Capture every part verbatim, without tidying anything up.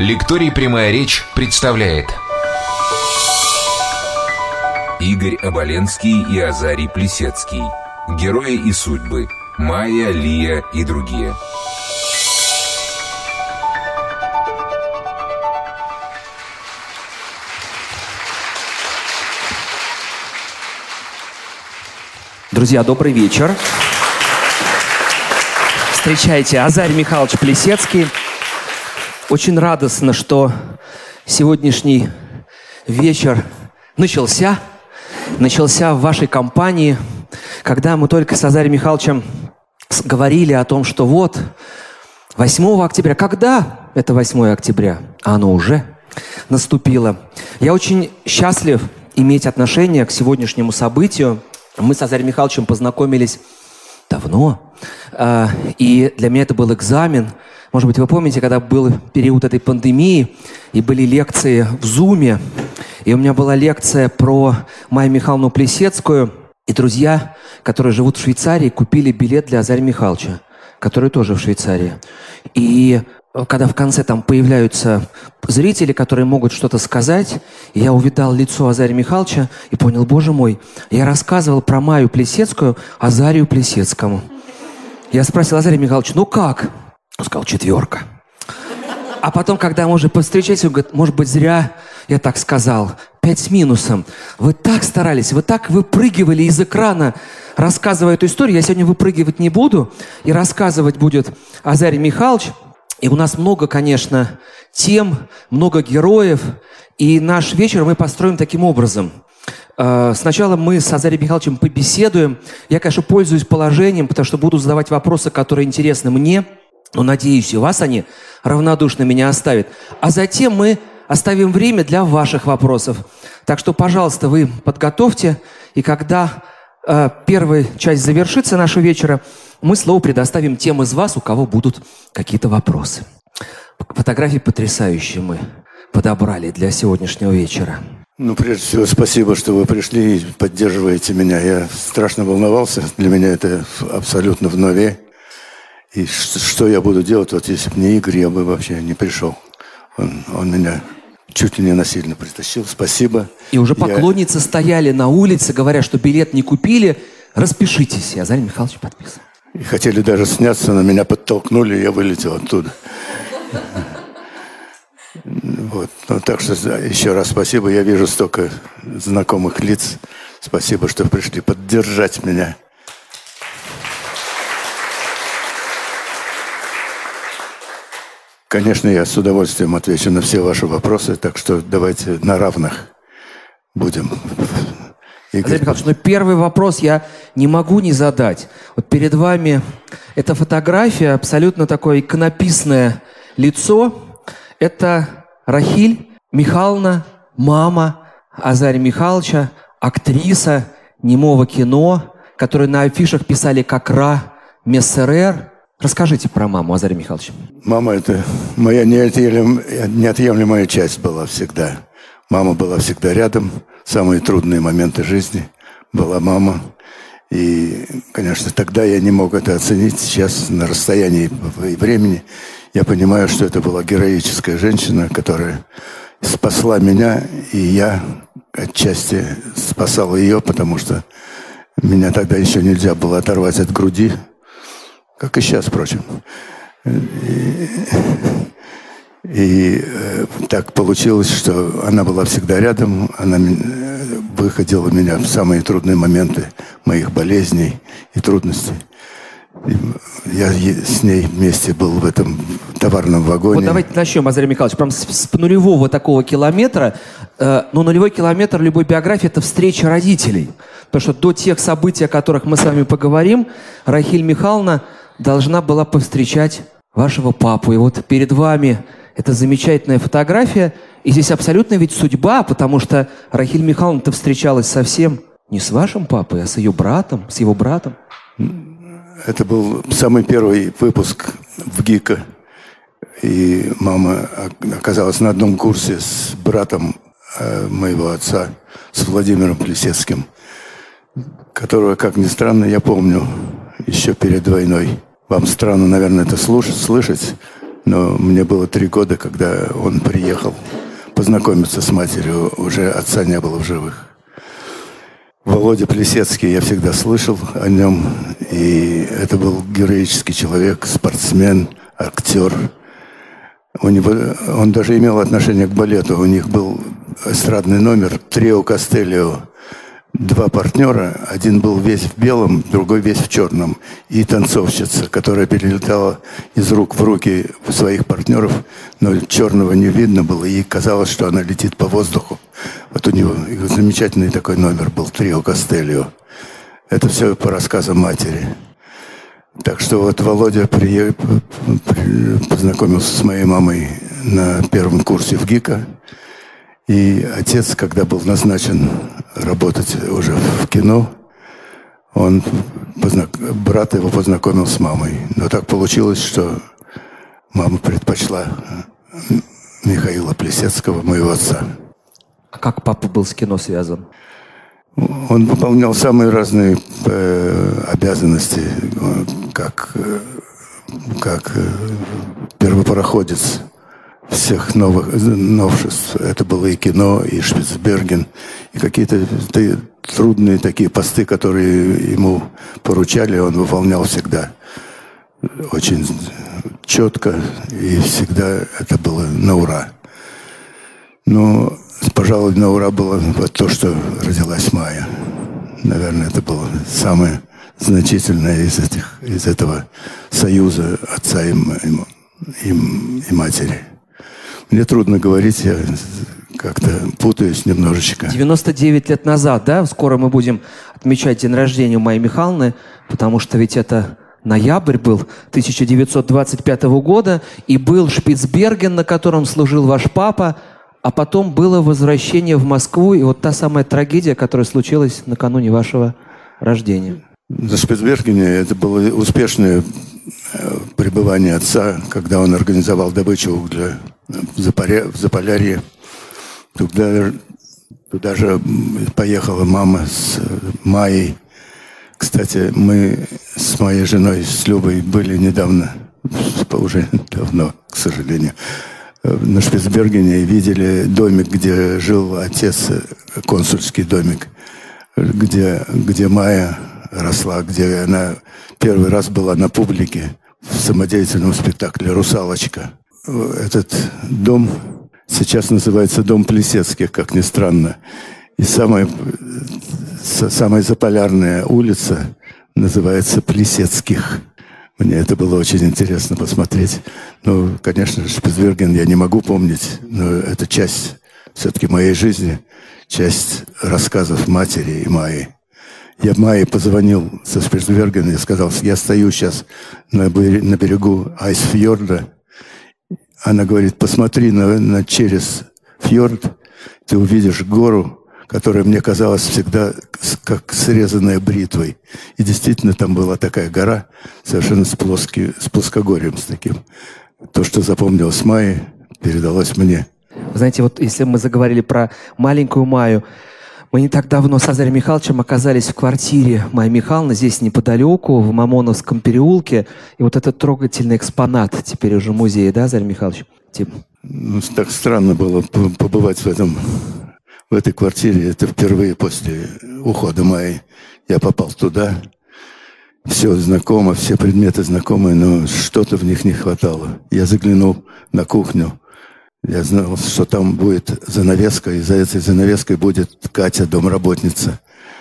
Лекторий «Прямая речь» представляет Игорь Оболенский и Азарий Плисецкий. Герои и судьбы. Майя, Лия и другие. Друзья, добрый вечер. Встречайте, Азарий Михайлович Плисецкий. Очень радостно, что сегодняшний вечер начался. Начался в вашей компании, когда мы только с Азарием Михайловичем говорили о том, что вот восьмого октября. Когда это восьмое октября? А оно уже наступило. Я очень счастлив иметь отношение к сегодняшнему событию. Мы с Азарием Михайловичем познакомились давно, и для меня это был экзамен. Может быть, вы помните, когда был период этой пандемии, и были лекции в Зуме, и у меня была лекция про Майю Михайловну Плисецкую, и друзья, которые живут в Швейцарии, купили билет для Азария Михайловича, который тоже в Швейцарии. И когда в конце там появляются зрители, которые могут что-то сказать, я увидал лицо Азария Михайловича и понял, боже мой, я рассказывал про Майю Плисецкую Азарию Плисецкому. Я спросил Азария Михайловича, ну как? Он сказал, четверка. А потом, когда мы уже повстречались, он говорит, может быть, зря я так сказал. Пять с минусом. Вы так старались, вы так выпрыгивали из экрана, рассказывая эту историю. Я сегодня выпрыгивать не буду, и рассказывать будет Азарий Михайлович. И у нас много, конечно, тем, много героев. И наш вечер мы построим таким образом. Сначала мы с Азарием Михайловичем побеседуем. Я, конечно, пользуюсь положением, потому что буду задавать вопросы, которые интересны мне. Но, надеюсь, и вас они равнодушно меня оставят. А затем мы оставим время для ваших вопросов. Так что, пожалуйста, вы подготовьте. И когда э, первая часть завершится нашего вечера, мы слово предоставим тем из вас, у кого будут какие-то вопросы. Фотографии потрясающие мы подобрали для сегодняшнего вечера. Ну, прежде всего, спасибо, что вы пришли и поддерживаете меня. Я страшно волновался. Для меня это абсолютно в нове. И что я буду делать, вот если бы не Игорь, я бы вообще не пришел. Он, он меня чуть ли не насильно притащил. Спасибо. И уже поклонницы я... стояли на улице, говоря, что билет не купили. Распишитесь. И Азарий Михайлович подписан. И хотели даже сняться, но меня подтолкнули, и я вылетел оттуда. Вот. Ну, так что еще раз спасибо. Я вижу столько знакомых лиц. Спасибо, что пришли поддержать меня. Конечно, я с удовольствием отвечу на все ваши вопросы, так что давайте на равных будем. Азарий Михайлович, ну первый вопрос я не могу не задать. Вот перед вами эта фотография, абсолютно такое иконописное лицо. Это Рахиль Михайловна, мама Азария Михайловича, актриса немого кино, которую на афишах писали как Ра Мессерер. Расскажите про маму, Азарий Михайлович. Мама – это моя неотъемлемая часть была всегда. Мама была всегда рядом. Самые трудные моменты жизни была мама. И, конечно, тогда я не мог это оценить. Сейчас на расстоянии времени я понимаю, что это была героическая женщина, которая спасла меня, и я отчасти спасал ее, потому что меня тогда еще нельзя было оторвать от груди. Как и сейчас, впрочем. И, и э, так получилось, что она была всегда рядом, она выходила меня в самые трудные моменты моих болезней и трудностей. И я с ней вместе был в этом товарном вагоне. Вот давайте начнем, Азарий Михайлович, прям с, с нулевого такого километра. Э, ну, нулевой километр любой биографии – это встреча родителей. Потому что до тех событий, о которых мы с вами поговорим, Рахиль Михайловна должна была повстречать вашего папу. И вот перед вами эта замечательная фотография. И здесь абсолютно ведь судьба, потому что Рахиль Михайловна-то встречалась совсем не с вашим папой, а с ее братом, с его братом. Это был самый первый выпуск в ГИКа. И мама оказалась на одном курсе с братом моего отца, с Владимиром Плисецким, которого, как ни странно, я помню еще перед войной. Вам странно, наверное, это слушать, слышать, но мне было три года, когда он приехал познакомиться с матерью. Уже отца не было в живых. Володя Плесецкий, я всегда слышал о нем. И это был героический человек, спортсмен, актер. У него, он даже имел отношение к балету. У них был эстрадный номер «Трио Костелио». Два партнера. Один был весь в белом, другой весь в черном. И танцовщица, которая перелетала из рук в руки своих партнеров, но черного не видно было. И казалось, что она летит по воздуху. Вот у него замечательный такой номер был «Трио Костелио». Это все по рассказам матери. Так что вот Володя при... познакомился с моей мамой на первом курсе в ГИКа. И отец, когда был назначен работать уже в кино, он познак... брат его познакомил с мамой. Но так получилось, что мама предпочла Михаила Плесецкого, моего отца. А как папа был с кино связан? Он выполнял самые разные э, обязанности, как, э, как э, первопароходец всех новых новшеств. Это было и кино, и Шпицберген, и какие-то трудные такие посты, которые ему поручали, он выполнял всегда очень четко, и всегда это было на ура. Но, пожалуй, на ура было вот то, что родилась Майя. Наверное, это было самое значительное из, этих, из этого союза отца и, и, и матери. Мне трудно говорить, я как-то путаюсь немножечко. девяносто девять лет назад, да? Скоро мы будем отмечать день рождения Майи Михайловны, потому что ведь это ноябрь был тысяча девятьсот двадцать пятого года, и был Шпицберген, на котором служил ваш папа, а потом было возвращение в Москву, и вот та самая трагедия, которая случилась накануне вашего рождения. За Шпицбергене это было успешное пребывание отца, когда он организовал добычу угля в Заполярье. Туда, туда же поехала мама с Майей. Кстати, мы с моей женой, с Любой, были недавно, уже давно, к сожалению, на Шпицбергене и видели домик, где жил отец, консульский домик, где, где Майя росла, где она первый раз была на публике в самодеятельном спектакле «Русалочка». Этот дом сейчас называется «Дом Плесецких», как ни странно. И самая, самая заполярная улица называется Плесецких. Мне это было очень интересно посмотреть. Ну, конечно, Шпицберген я не могу помнить, но это часть все-таки моей жизни, часть рассказов матери и Майи. Я Майе позвонил со Шпицбергена и сказал, я стою сейчас на берегу Айсфьорда. Она говорит, посмотри на, на через фьорд, ты увидишь гору, которая мне казалась всегда как срезанная бритвой. И действительно там была такая гора, совершенно с, плоски, с плоскогорьем, с таким. То, что запомнилось Майе, передалось мне. Знаете, вот если мы заговорили про маленькую Майю, мы не так давно с Азарием Михайловичем оказались в квартире Майи Михайловны, здесь неподалеку, в Мамоновском переулке. И вот этот трогательный экспонат теперь уже музей, да, Азарий Михайлович? Ну, так странно было побывать в этом, в этой квартире. Это впервые после ухода Майи я попал туда. Все знакомо, все предметы знакомые, но что-то в них не хватало. Я заглянул на кухню. Я знал, что там будет занавеска, и за этой занавеской будет Катя, домработница.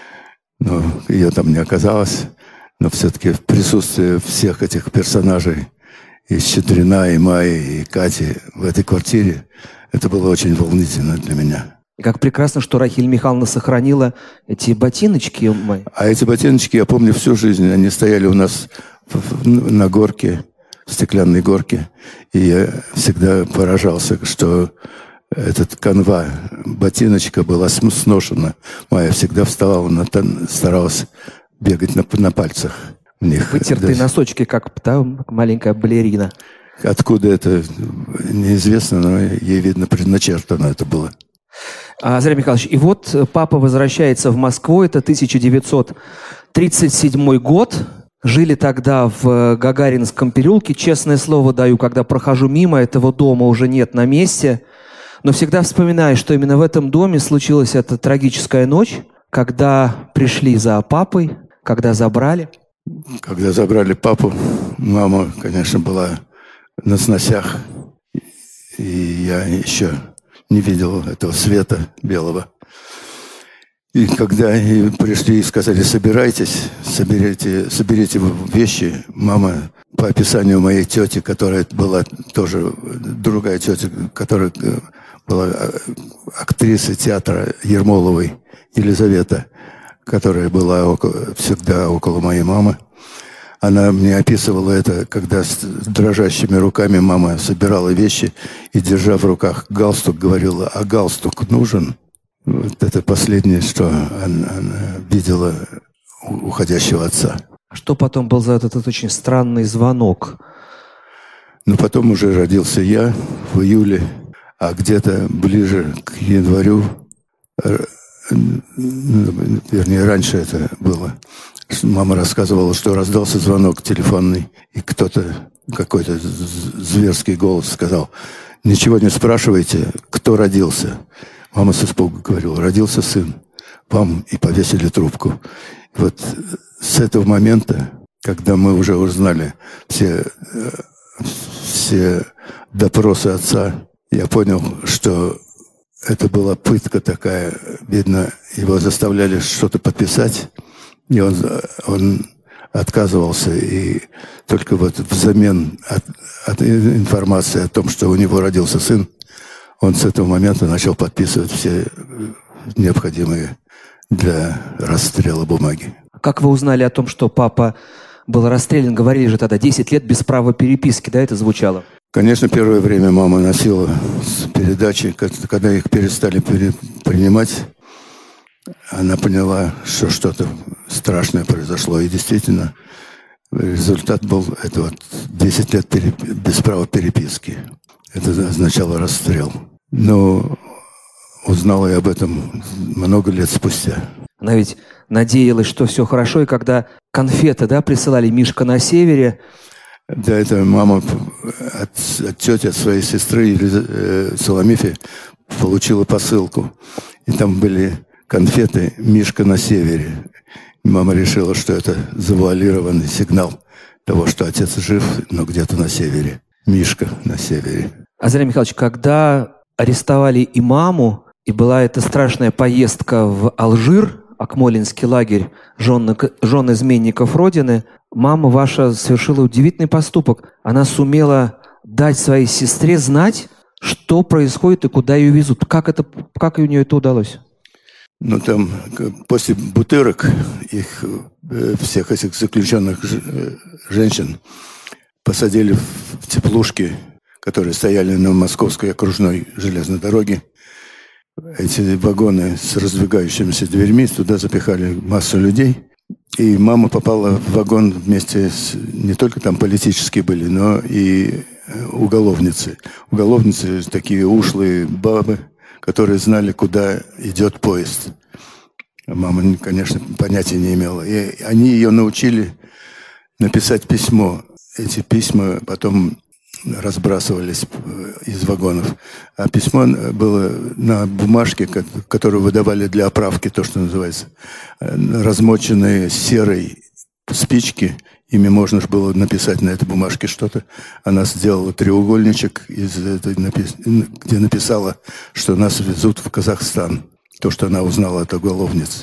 Но ее там не оказалось. Но все-таки в присутствии всех этих персонажей, и Щедрина, и Майи, и Кати в этой квартире, это было очень волнительно для меня. И как прекрасно, что Рахиль Михайловна сохранила эти ботиночки. Майи. А эти ботиночки я помню всю жизнь. Они стояли у нас на горке, в стеклянной горке. И я всегда поражался, что этот канва, ботиночка была сношена. Майя всегда вставала, на, старалась бегать на, на пальцах в них. Вытертые да. носочки, как да, маленькая балерина. Откуда это, неизвестно, но ей, видно, предначертано это было. Азарий Михайлович, и вот папа возвращается в Москву, это тысяча девятьсот тридцать седьмой год. Жили тогда в Гагаринском переулке. Честное слово даю, когда прохожу мимо, этого дома уже нет на месте. Но всегда вспоминаю, что именно в этом доме случилась эта трагическая ночь, когда пришли за папой, когда забрали. Когда забрали папу, мама, конечно, была на сносях. И я еще не видел этого света белого. И когда пришли и сказали: собирайтесь, соберите, соберите вещи, мама, по описанию моей тети, которая была тоже другая тетя, которая была актрисой театра Ермоловой, Елизавета, которая была около, всегда около моей мамы. Она мне описывала это, когда с дрожащими руками мама собирала вещи и, держа в руках галстук, говорила: а галстук нужен? Вот это последнее, что она, она видела у уходящего отца. Что потом был за этот, этот очень странный звонок? Ну, потом уже родился я в июле, а где-то ближе к январю, вернее, раньше это было, мама рассказывала, что раздался звонок телефонный, и кто-то, какой-то зверский голос сказал: ничего не спрашивайте, кто родился. Мама с испугом говорила: родился сын, вам, и повесили трубку. И вот с этого момента, когда мы уже узнали все, все допросы отца, я понял, что это была пытка такая. Видно, его заставляли что-то подписать, и он, он отказывался. И только вот взамен от, от информации о том, что у него родился сын, он с этого момента начал подписывать все необходимые для расстрела бумаги. Как вы узнали о том, что папа был расстрелян? Говорили же тогда десять лет без права переписки, да, это звучало? Конечно, первое время мама носила передачи. Когда их перестали принимать, она поняла, что что-то страшное произошло. И действительно, результат был это вот десять лет без права переписки. Это означало расстрел. Но узнала я об этом много лет спустя. Она ведь надеялась, что все хорошо, и когда конфеты, да, присылали «Мишка на севере». Да, это мама от, от тети, от своей сестры э, Соломифи получила посылку. И там были конфеты «Мишка на севере». И мама решила, что это завуалированный сигнал того, что отец жив, но где-то на севере. Мишка на севере. Азарий Михайлович, когда арестовали и маму, и была эта страшная поездка в Алжир, Акмолинский лагерь жен, жен изменников Родины, мама ваша совершила удивительный поступок. Она сумела дать своей сестре знать, что происходит и куда ее везут. Как, это, как у нее это удалось? Ну, там после Бутырок их, всех этих заключенных женщин посадили в теплушки, которые стояли на Московской окружной железной дороге. Эти вагоны с раздвигающимися дверьми, туда запихали массу людей. И мама попала в вагон вместе с... Не только там политические были, но и уголовницы. Уголовницы такие ушлые бабы, которые знали, куда идет поезд. Мама, конечно, понятия не имела. И они ее научили написать письмо. Эти письма потом разбрасывались из вагонов. А письмо было на бумажке, которую выдавали для оправки, то, что называется, размоченные серой спички. Ими можно было написать на этой бумажке что-то. Она сделала треугольничек, из этой, где написала, что нас везут в Казахстан. То, что она узнала от уголовниц.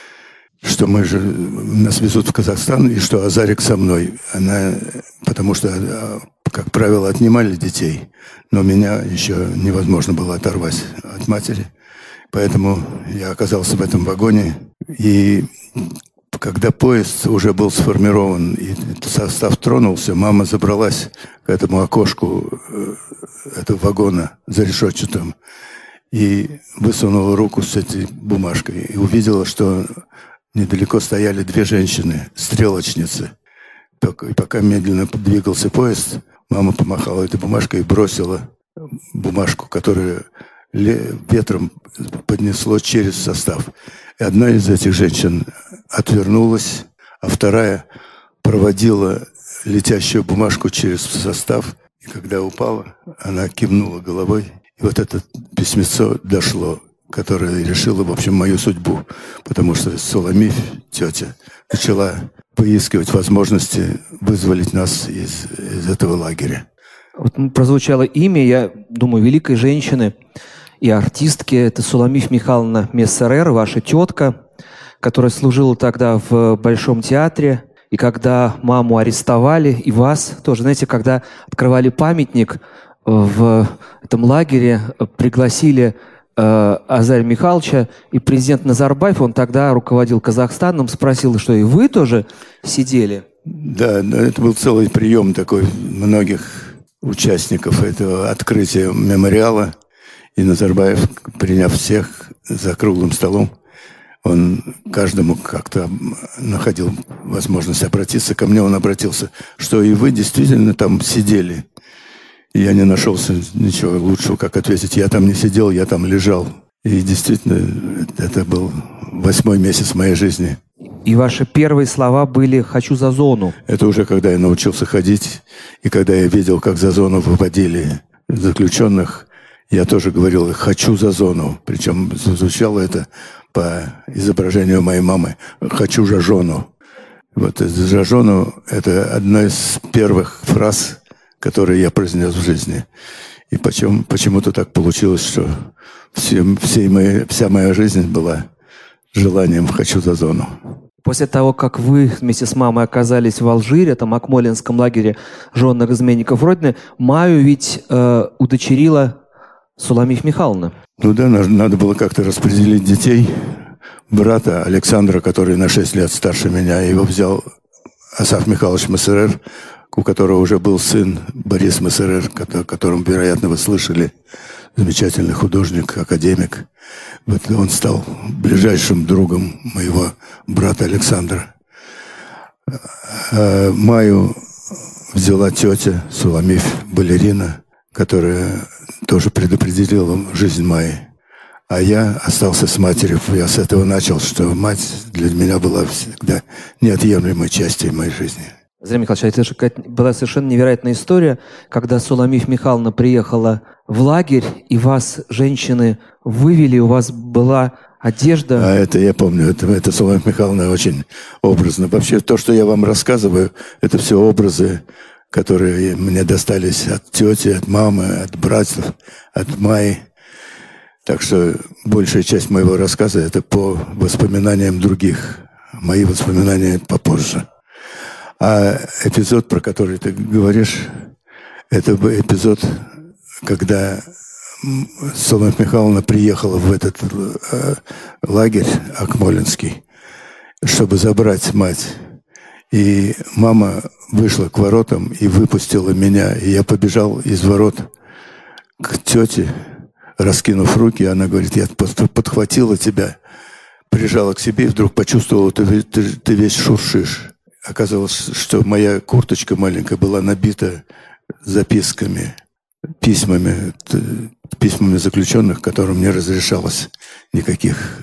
Что мы же, нас везут в Казахстан, и что Азарик со мной. Она, потому что, как правило, отнимали детей, но меня еще невозможно было оторвать от матери. Поэтому я оказался в этом вагоне. И когда поезд уже был сформирован и состав тронулся, мама забралась к этому окошку этого вагона зарешетчатым и высунула руку с этой бумажкой и увидела, что недалеко стояли две женщины, стрелочницы. И пока медленно двигался поезд, мама помахала этой бумажкой и бросила бумажку, которую ветром поднесло через состав. И одна из этих женщин отвернулась, а вторая проводила летящую бумажку через состав. И когда упала, она кивнула головой. И вот это письмецо дошло, которое решило, в общем, мою судьбу. Потому что Суламифь, тетя, начала выискивать возможности вызволить нас из, из этого лагеря. Вот прозвучало имя, я думаю, великой женщины и артистки. Это Суламифь Михайловна Мессерер, ваша тетка, которая служила тогда в Большом театре. И когда маму арестовали, и вас тоже, знаете, когда открывали памятник в этом лагере, пригласили э, Азария Михайловича, и президент Назарбаев, он тогда руководил Казахстаном, спросил, что и вы тоже сидели? Да, это был целый прием такой многих участников этого открытия мемориала. И Назарбаев, приняв всех за круглым столом, он каждому как-то находил возможность обратиться. Ко мне он обратился, что и вы действительно там сидели. И я не нашелся ничего лучшего, как ответить. Я там не сидел, я там лежал. И действительно, это был восьмой месяц моей жизни. И ваши первые слова были «хочу за зону». Это уже когда я научился ходить, и когда я видел, как за зону выводили заключенных, я тоже говорил «хочу за зону». Причем звучало это по изображению моей мамы «хочу за жону». Вот «за жону» — это одна из первых фраз, которые я произнес в жизни. И почему, почему-то так получилось, что все, все мои, вся моя жизнь была желанием «хочу за зону». После того, как вы вместе с мамой оказались в Алжире, там, Акмолинском лагере женных изменников Родины, Маю ведь э, удочерила Суламифь Михайловна. Ну да, надо было как-то распределить детей. Брата Александра, который на шесть лет старше меня, его взял Асаф Михайлович Мессерер, у которого уже был сын Борис Мессерер, о котором, вероятно, вы слышали, замечательный художник, академик. Вот он стал ближайшим другом моего брата Александра. А Маю взяла тетя Суламифь, балерина, которая тоже предопределила жизнь Майи. А я остался с матерью. Я с этого начал, что мать для меня была всегда неотъемлемой частью моей жизни. Азарий Михайлович, это же была совершенно невероятная история, когда Суламифь Михайловна приехала в лагерь, и вас, женщины, вывели, у вас была одежда. А это я помню, это, это Суламифь Михайловна очень образно. Вообще, то, что я вам рассказываю, это все образы, которые мне достались от тети, от мамы, от братьев, от Майи. Так что большая часть моего рассказа — это по воспоминаниям других. Мои воспоминания попозже. А эпизод, про который ты говоришь, это эпизод, когда Суламифь Михайловна приехала в этот э, лагерь Акмолинский, чтобы забрать мать. И мама вышла к воротам и выпустила меня. И я побежал из ворот к тете, раскинув руки. Она говорит, я подхватила тебя, прижала к себе и вдруг почувствовала, ты, ты, ты весь шуршишь. Оказалось, что моя курточка маленькая была набита записками, письмами, письмами заключенных, которым не разрешалось никаких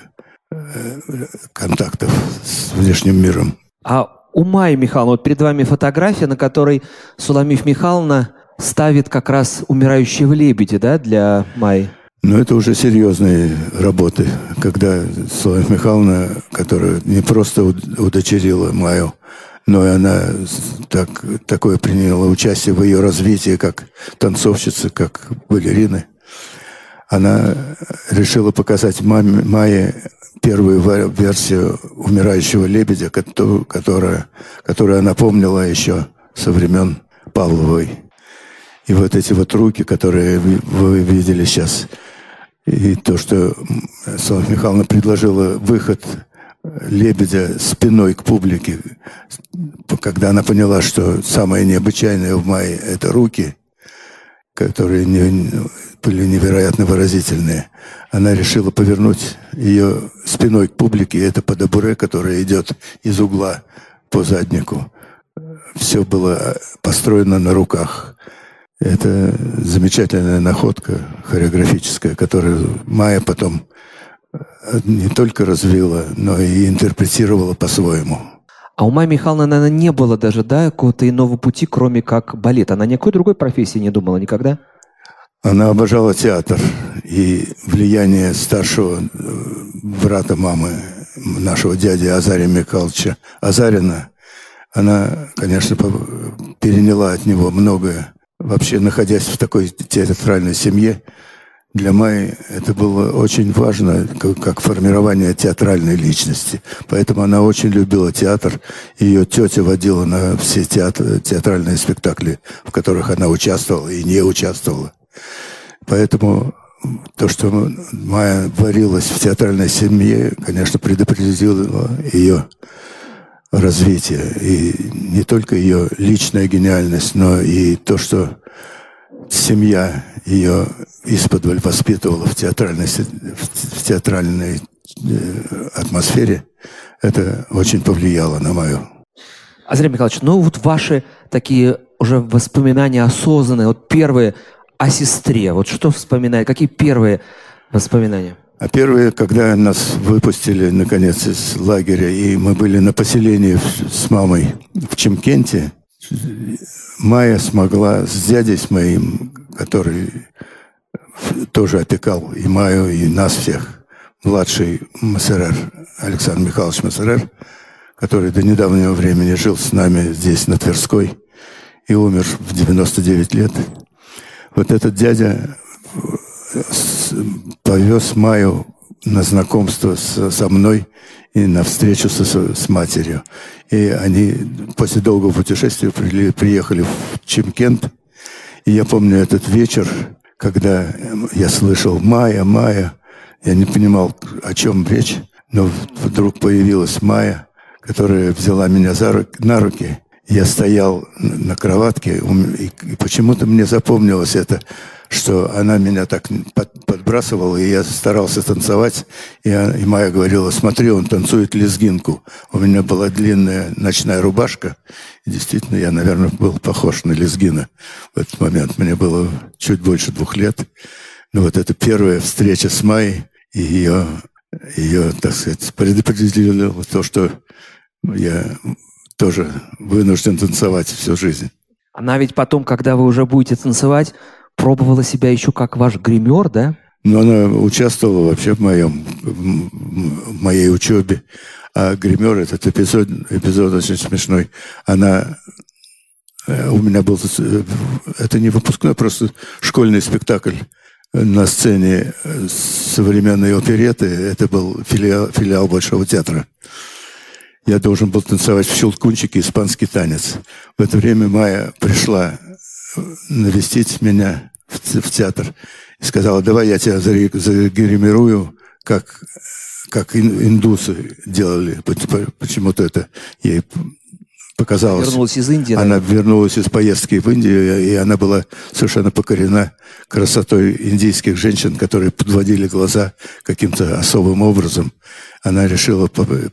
контактов с внешним миром. А у Майи Михайловны, вот перед вами фотография, на которой Суламифь Михайловна ставит как раз умирающего лебедя, да, для Майи? Но это уже серьезные работы, когда Суламифь Михайловна, которая не просто удочерила Майю, но и она так, такое приняла участие в ее развитии как танцовщица, как балерины. Она решила показать маме, Майе первую версию «Умирающего лебедя», которая, которую она помнила еще со времен Павловой. И вот эти вот руки, которые вы видели сейчас, и то, что Суламифь Михайловна предложила выход лебедя спиной к публике, когда она поняла, что самое необычайное в Майе — это руки, которые не, были невероятно выразительные. Она решила повернуть ее спиной к публике, и это подобуре, которое идет из угла по заднику. Все было построено на руках. Это замечательная находка хореографическая, которую Майя потом не только развила, но и интерпретировала по-своему. А у Майи Михайловны, наверное, не было даже, да, какого-то иного пути, кроме как балет. Она никакой другой профессии не думала никогда? Она обожала театр. И влияние старшего брата мамы, нашего дяди Азария Михайловича Азарина, она, конечно, переняла от него многое. Вообще, находясь в такой театральной семье, для Майи это было очень важно, как, как формирование театральной личности. Поэтому она очень любила театр. Ее тетя водила на все театр, театральные спектакли, в которых она участвовала и не участвовала. Поэтому то, что Майя варилась в театральной семье, конечно, предопределило ее развитие. И не только ее личная гениальность, но и то, что семья ее исподволь воспитывала в театральной, в театральной атмосфере, это очень повлияло на мою. Азарий Михайлович, ну вот ваши такие уже воспоминания осознанные, вот первые о сестре, вот что вспоминать, какие первые воспоминания? А первые, когда нас выпустили, наконец, из лагеря, и мы были на поселении с мамой в Чимкенте, Майя смогла с дядей с моим, который тоже опекал и Майю, и нас всех, младший Масерер, Александр Михайлович Масерер, который до недавнего времени жил с нами здесь, на Тверской, и умер в девяносто девять лет. Вот этот дядя повез Майю на знакомство с, со мной и на встречу со, с матерью. И они после долгого путешествия при, приехали в Чимкент. И я помню этот вечер, когда я слышал «Майя, Майя». Я не понимал, о чем речь, но вдруг появилась Майя, которая взяла меня за руки, на руки. Я стоял на кроватке, и почему-то мне запомнилось это, что она меня так подбрасывала, и я старался танцевать. И, и Майя говорила: смотри, он танцует лезгинку. У меня была длинная ночная рубашка. И действительно, я, наверное, был похож на лезгина в этот момент. Мне было чуть больше двух лет. Но вот эта первая встреча с Майей, и ее, ее, так сказать, предопределило то, что я тоже вынужден танцевать всю жизнь. Она ведь потом, когда вы уже будете танцевать, пробовала себя еще как ваш гример, да? Ну, она участвовала вообще в моем, в моей учебе. А гример, этот эпизод, эпизод очень смешной. Она, у меня был, это не выпускной, просто школьный спектакль на сцене современной оперетты. Это был филиал, филиал Большого театра. Я должен был танцевать в щелкунчике испанский танец. В это время Майя пришла навестить меня в, в театр и сказала: давай я тебя загримирую, как, как индусы делали. Почему-то это ей показалось. Вернулась из Индии. Она наверное. вернулась из поездки в Индию, и она была совершенно покорена красотой индийских женщин, которые подводили глаза каким-то особым образом. Она решила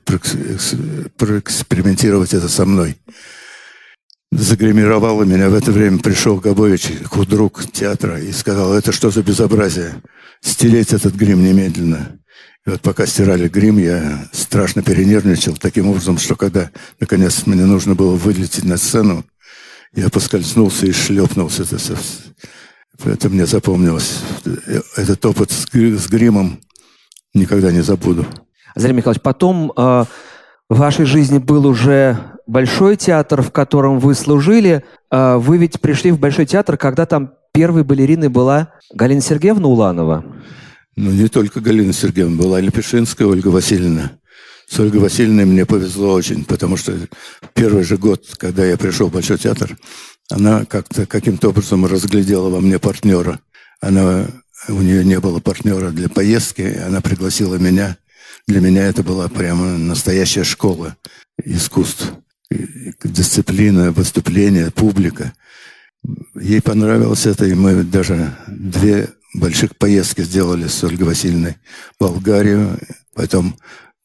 проэкспериментировать это со мной. Загримировала меня. В это время пришел Габович, худрук театра, и сказал: это что за безобразие? Стереть этот грим немедленно. И вот пока стирали грим, я страшно перенервничал таким образом, что когда, наконец, мне нужно было вылететь на сцену, я поскользнулся и шлепнулся. Это, это мне запомнилось. Этот опыт с гримом никогда не забуду. Азарий Михайлович, потом э, в вашей жизни был уже Большой театр, в котором вы служили. Э, вы ведь пришли в Большой театр, когда там первой балериной была Галина Сергеевна Уланова. Ну, не только Галина Сергеевна, была Лепешинская Ольга Васильевна. С Ольгой Васильевной мне повезло очень, потому что первый же год, когда я пришел в Большой театр, она как-то каким-то образом разглядела во мне партнера. Она, у нее не было партнера для поездки, она пригласила меня. Для меня это была прямо настоящая школа искусств. Дисциплина, выступление, публика. Ей понравилось это, и мы даже две больших поездки сделали с Ольгой Васильевной в Болгарию, потом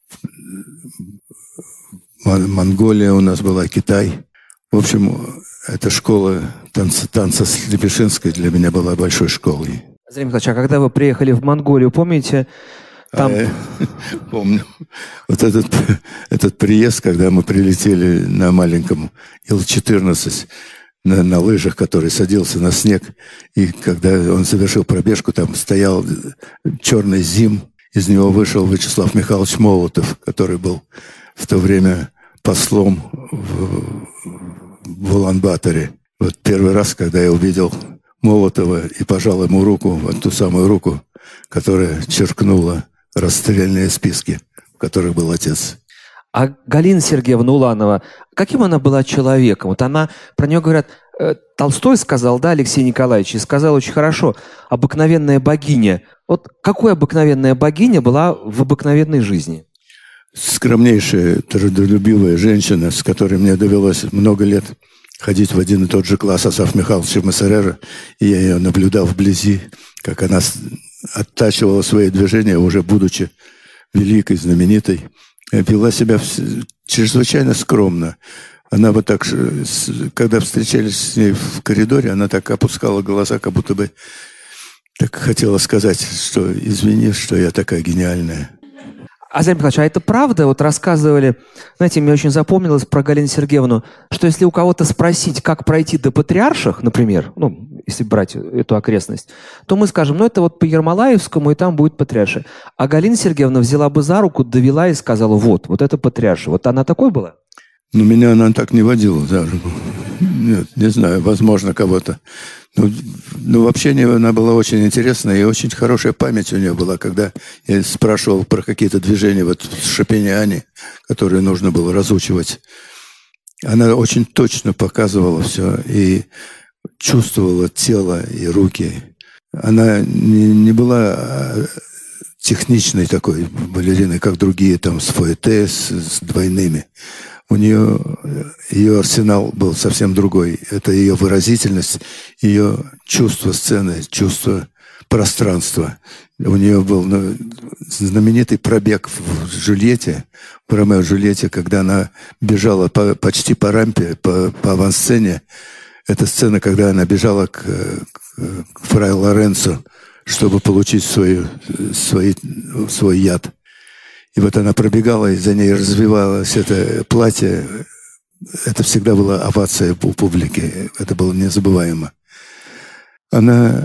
Монголия у нас была, Китай. В общем, эта школа танца, танца с Лепешинской для меня была большой школой. Азарий Михайлович, а когда вы приехали в Монголию, помните, Там... А я помню. Вот этот, этот приезд, когда мы прилетели на маленьком Ил четырнадцать, на, на лыжах, который садился на снег, и когда он завершил пробежку, там стоял черный зим, из него вышел Вячеслав Михайлович Молотов, который был в то время послом в, в Улан-Баторе. Вот первый раз, когда я увидел Молотова и пожал ему руку, вот ту самую руку, которая черкнула расстрельные списки, в которых был отец. А Галина Сергеевна Уланова, каким она была человеком? Вот она, про нее говорят, э, Толстой сказал, да, Алексей Николаевич, и сказал очень хорошо, обыкновенная богиня. Вот какой обыкновенная богиня была в обыкновенной жизни? Скромнейшая, трудолюбивая женщина, с которой мне довелось много лет ходить в один и тот же класс Асафа Михайловича Массерера, и я ее наблюдал вблизи, как она оттачивала свои движения, уже будучи великой, знаменитой, вела себя чрезвычайно скромно. Она вот так, когда встречались с ней в коридоре, она так опускала глаза, как будто бы так хотела сказать, что извини, что я такая гениальная. Азарий Михайлович, а это правда? Вот рассказывали, знаете, мне очень запомнилось про Галину Сергеевну, что если у кого-то спросить, как пройти до Патриарших, например, ну, если брать эту окрестность, то мы скажем, ну, это вот по Ермолаевскому, и там будет Патриарши. А Галина Сергеевна взяла бы за руку, довела и сказала, вот, вот это Патриарши. Вот она такой была? Ну, меня она так не водила за руку. Нет, не знаю, возможно, кого-то. Ну, ну, в общении она была очень интересная, и очень хорошая память у нее была, когда я спрашивал про какие-то движения вот в Шопениане, которые нужно было разучивать. Она очень точно показывала все и чувствовала тело и руки. Она не, не была техничной такой балериной, как другие, там, с фуэте, с, с двойными. У нее, ее арсенал был совсем другой. Это ее выразительность, ее чувство сцены, чувство пространства. У нее был ну, знаменитый пробег в Джульетте, в Ромео и Джульетте, когда она бежала по, почти по рампе, по, по авансцене. Это сцена, когда она бежала к, к, к фрай Лоренцо, чтобы получить свою, свой, свой яд. И вот она пробегала, и за ней развивалось это платье. Это всегда была овация у публики. Это было незабываемо. Она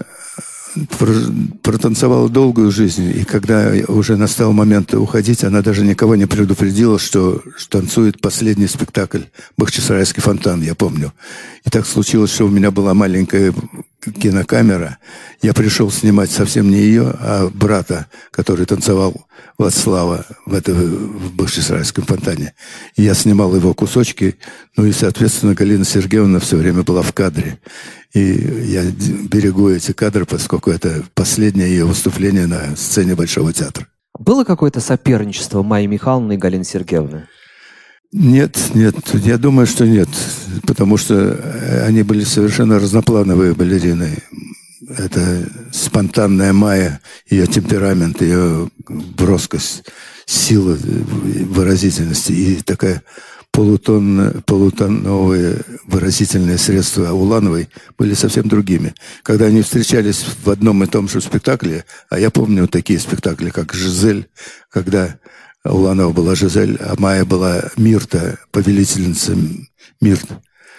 протанцевала долгую жизнь, и когда уже настал момент уходить, она даже никого не предупредила, что, что танцует последний спектакль «Бахчисарайский фонтан», я помню. И так случилось, что у меня была маленькая кинокамера. Я пришел снимать совсем не ее, а брата, который танцевал Вацлава в, это, в Бахчисарайском фонтане. И я снимал его кусочки, ну и, соответственно, Галина Сергеевна все время была в кадре. И я берегу эти кадры, поскольку это последнее ее выступление на сцене Большого театра. Было какое-то соперничество Майи Михайловны и Галины Сергеевны? Нет, нет, я думаю, что нет, потому что они были совершенно разноплановые балерины. Это спонтанная Майя, ее темперамент, ее броскость, сила выразительности и такая полутон, полутоновые выразительные средства Улановой были совсем другими. Когда они встречались в одном и том же спектакле, а я помню такие спектакли, как «Жизель», когда Уланова была Жизель, а Майя была Мирта, повелительница Мирт.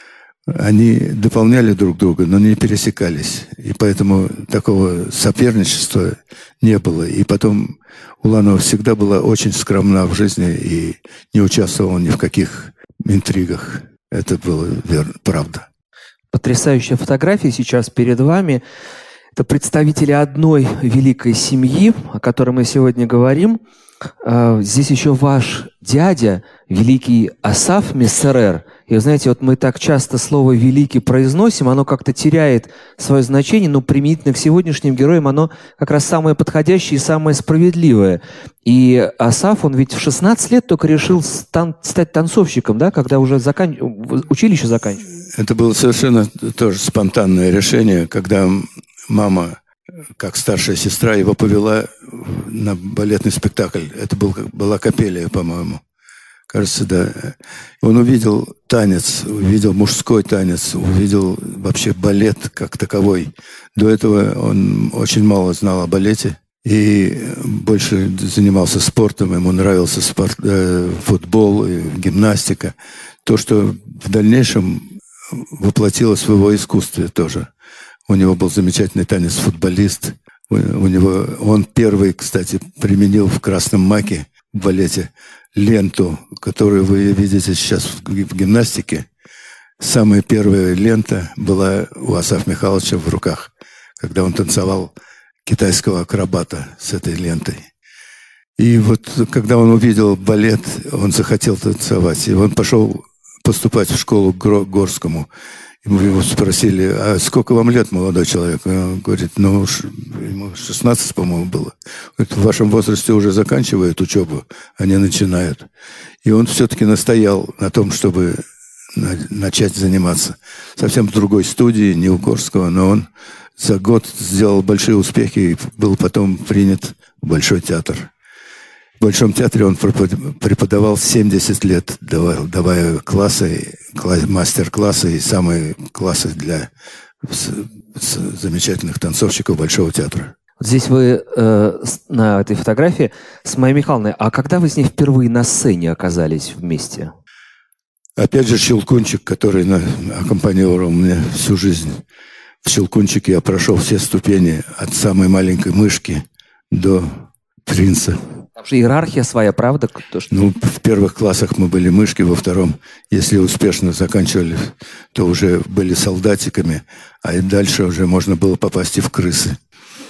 Они дополняли друг друга, но не пересекались. И поэтому такого соперничества не было. И потом Уланова всегда была очень скромна в жизни и не участвовала ни в каких интригах. Это было верно, правда. Потрясающая фотография сейчас перед вами. Это представители одной великой семьи, о которой мы сегодня говорим. Здесь еще ваш дядя, великий Асаф Мессерер. И вы знаете, вот мы так часто слово «великий» произносим, оно как-то теряет свое значение, но применительно к сегодняшним героям оно как раз самое подходящее и самое справедливое. И Асаф, он ведь в шестнадцать лет только решил стан- стать танцовщиком, да, когда уже закан... училище заканчивал. Это было совершенно тоже спонтанное решение, когда мама, как старшая сестра, его повела на балетный спектакль. Это был, была Капелия, по-моему. Кажется, да. Он увидел танец, увидел мужской танец, увидел вообще балет как таковой. До этого он очень мало знал о балете. И больше занимался спортом, ему нравился спорт, э, футбол, и гимнастика. То, что в дальнейшем воплотилось в его искусстве тоже. У него был замечательный танец-футболист. У, у него, он первый, кстати, применил в «Красном маке» в балете ленту, которую вы видите сейчас в, в гимнастике. Самая первая лента была у Асафа Михайловича в руках, когда он танцевал китайского акробата с этой лентой. И вот когда он увидел балет, он захотел танцевать. И он пошел поступать в школу к Горскому. Ему его спросили: а сколько вам лет, молодой человек? Он говорит: ну, ему шестнадцать, по-моему, было. Говорит: в вашем возрасте уже заканчивают учебу, а не начинают. И он все-таки настоял на том, чтобы начать заниматься. Совсем в другой студии, не у Горского, но он за год сделал большие успехи и был потом принят в Большой театр. В Большом театре он преподавал семьдесят лет, давая, давая классы, мастер-классы и самые классы для с, с замечательных танцовщиков Большого театра. Здесь вы э, на этой фотографии с Майей Михайловной. А когда вы с ней впервые на сцене оказались вместе? Опять же, «Щелкунчик», который на, аккомпанировал мне всю жизнь. В «Щелкунчике» я прошел все ступени от самой маленькой мышки до принца. Там же иерархия своя, правда? То, что... Ну, в первых классах мы были мышки, во втором, если успешно заканчивали, то уже были солдатиками, а и дальше уже можно было попасть и в крысы.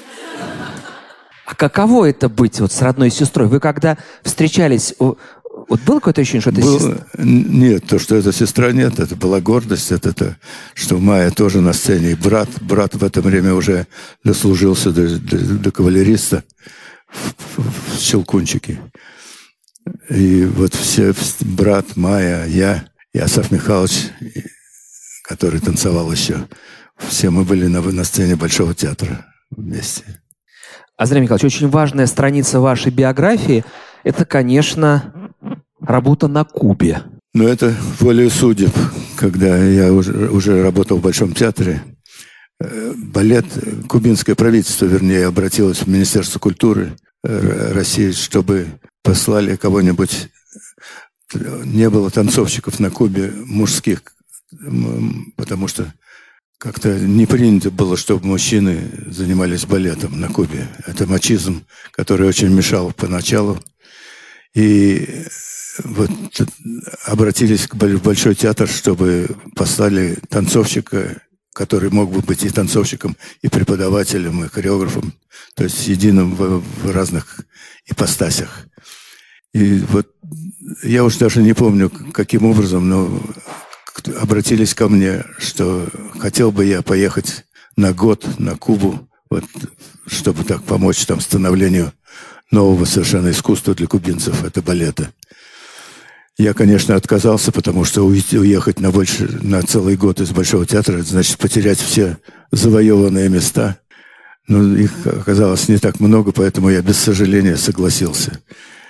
А каково это быть вот с родной сестрой? Вы когда встречались, вот было какое-то ощущение, что это Был... сестра? Нет, то, что это сестра, нет, это была гордость, это, это что Майя тоже на сцене, и брат, брат в это время уже дослужился до, до, до кавалериста в, в «Щелкунчике». И вот все, брат, Майя, я и Асаф Михайлович, который танцевал еще, все мы были на, на сцене Большого театра вместе. Азарий Михайлович, очень важная страница вашей биографии – это, конечно, работа на Кубе. Но это волею судеб. Когда я уже, уже работал в Большом театре, балет, кубинское правительство, вернее, обратилось в Министерство культуры России, чтобы послали кого-нибудь. Не было танцовщиков на Кубе мужских, потому что как-то не принято было, чтобы мужчины занимались балетом на Кубе. Это мачизм, который очень мешал поначалу. И вот обратились в Большой театр, чтобы послали танцовщика, который мог бы быть и танцовщиком, и преподавателем, и хореографом, то есть единым в, в разных ипостасях. И вот я уж даже не помню, каким образом, но обратились ко мне, что хотел бы я поехать на год на Кубу, вот, чтобы так помочь там становлению нового совершенно искусства для кубинцев, это балета. Я, конечно, отказался, потому что уехать на, больше, на целый год из Большого театра, это значит потерять все завоеванные места. Но их оказалось не так много, поэтому я без сожаления согласился.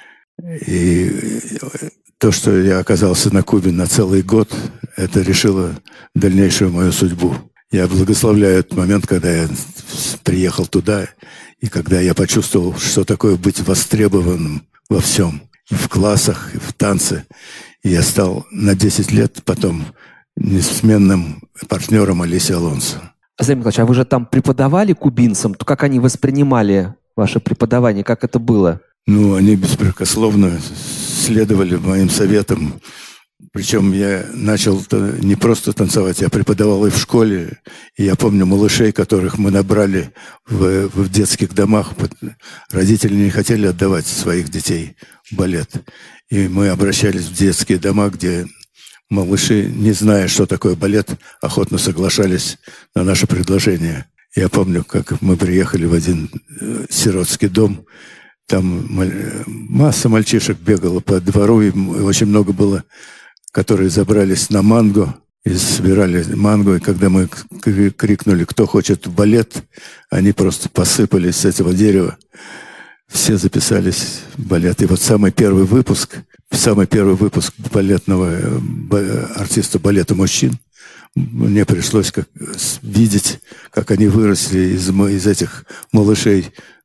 И то, что я оказался на Кубе на целый год, это решило дальнейшую мою судьбу. Я благословляю этот момент, когда я приехал туда, и когда я почувствовал, что такое быть востребованным во всем. И в классах, и в танце. И я стал на десять лет потом несменным партнером Алисы Алонсо. Азарий Михайлович, а вы же там преподавали кубинцам, то как они воспринимали ваше преподавание, как это было? Ну, они беспрекословно следовали моим советам. Причем я начал не просто танцевать, я преподавал и в школе. И я помню малышей, которых мы набрали в, в детских домах. Родители не хотели отдавать своих детей в балет. И мы обращались в детские дома, где малыши, не зная, что такое балет, охотно соглашались на наше предложение. Я помню, как мы приехали в один сиротский дом. Там масса мальчишек бегала по двору, и очень много было, которые забрались на манго и собирали манго. И когда мы крикнули, кто хочет в балет, они просто посыпались с этого дерева. Все записались в балет. И вот самый первый выпуск, самый первый выпуск балетного артиста балета мужчин, мне пришлось как, видеть, как они выросли из, из этих малышей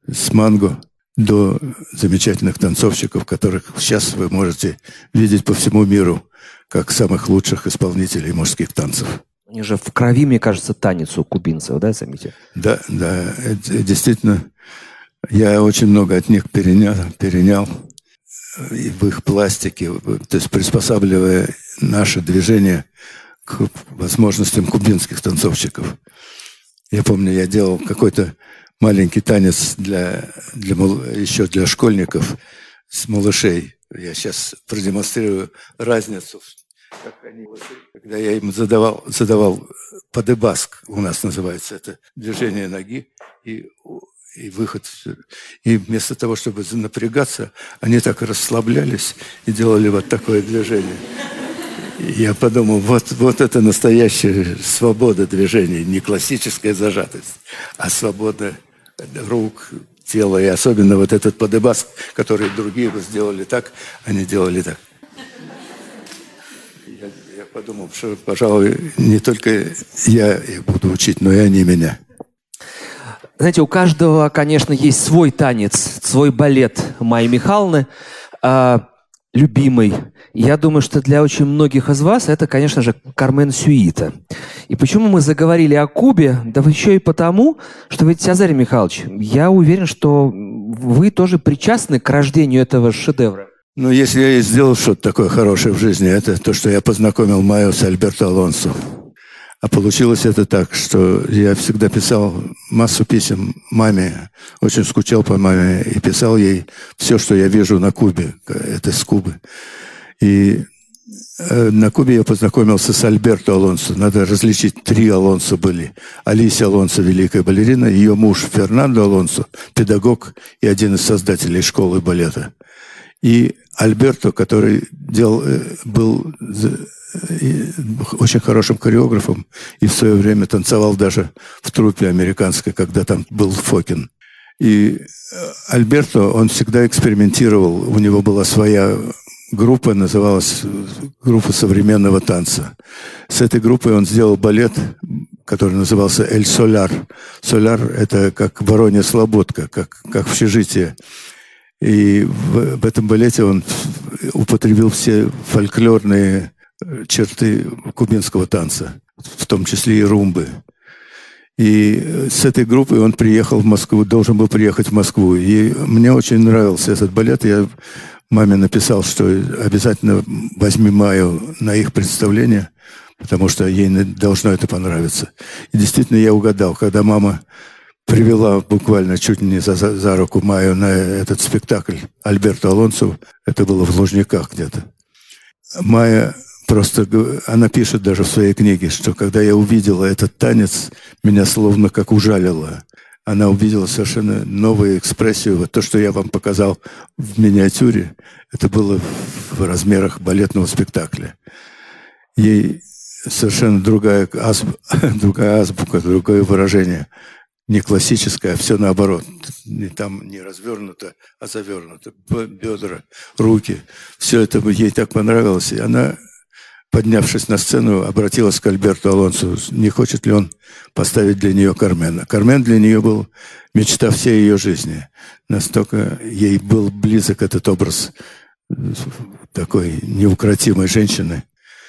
с манго до замечательных танцовщиков, которых сейчас вы можете видеть по всему миру как самых лучших исполнителей мужских танцев. У них же в крови, мне кажется, танец у кубинцев, да, заметьте? Да, да, это, действительно. Я очень много от них перенял, перенял в их пластике, то есть приспосабливая наше движение к возможностям кубинских танцовщиков. Я помню, я делал какой-то маленький танец для, для, еще для школьников с малышей. Я сейчас продемонстрирую разницу. Как они, когда я им задавал, задавал падебаск, у нас называется это движение ноги и, и выход. И вместо того, чтобы напрягаться, они так расслаблялись и делали вот такое движение. Я подумал, вот, вот это настоящая свобода движений, не классическая зажатость, а свобода рук, тела. И особенно вот этот падебаск, который другие бы сделали так, они делали так. Я, я подумал, что, пожалуй, не только я их буду учить, но и они меня. Знаете, у каждого, конечно, есть свой танец, свой балет Майи Михайловны, э, любимый. Я думаю, что для очень многих из вас это, конечно же, Кармен Сюита. И почему мы заговорили о Кубе? Да еще и потому, что ведь, Азарий Михайлович, я уверен, что вы тоже причастны к рождению этого шедевра. Ну, если я и сделал что-то такое хорошее в жизни, это то, что я познакомил Майю с Альберто Алонсо. А получилось это так, что я всегда писал массу писем маме, очень скучал по маме и писал ей все, что я вижу на Кубе. Это с Кубы. И на Кубе я познакомился с Альберто Алонсо. Надо различить, три Алонсо были. Алисия Алонсо, великая балерина, ее муж Фернандо Алонсо, педагог и один из создателей школы балета. И Альберто, который делал, был очень хорошим хореографом и в свое время танцевал даже в труппе американской, когда там был Фокин. И Альберто, он всегда экспериментировал. У него была своя группа, называлась группа современного танца. С этой группой он сделал балет, который назывался «Эль Соляр». «Соляр» — это как «Воронья слободка», как, как общежитие. И в, в этом балете он употребил все фольклорные черты кубинского танца, в том числе и румбы. И с этой группой он приехал в Москву, должен был приехать в Москву. И мне очень нравился этот балет. Я маме написал, что обязательно возьми Майю на их представление, потому что ей должно это понравиться. И действительно я угадал, когда мама привела буквально чуть не за, за руку Майю на этот спектакль Альберто Алонсо, это было в Лужниках где-то. Майя просто, она пишет даже в своей книге, что когда я увидела этот танец, меня словно как ужалило. Она увидела совершенно новую экспрессию. Вот то, что я вам показал в миниатюре, это было в размерах балетного спектакля. Ей совершенно другая, азб... другая азбука, другое выражение. Не классическое, а все наоборот. Там не развернуто, а завернуто. Бедра, руки. Все это ей так понравилось. И она, поднявшись на сцену, обратилась к Альберто Алонсо, не хочет ли он поставить для нее Кармена. Кармен для нее был мечта всей ее жизни. Настолько ей был близок этот образ такой неукротимой женщины.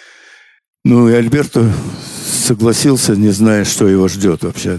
Ну и Альберто согласился, не зная, что его ждет вообще.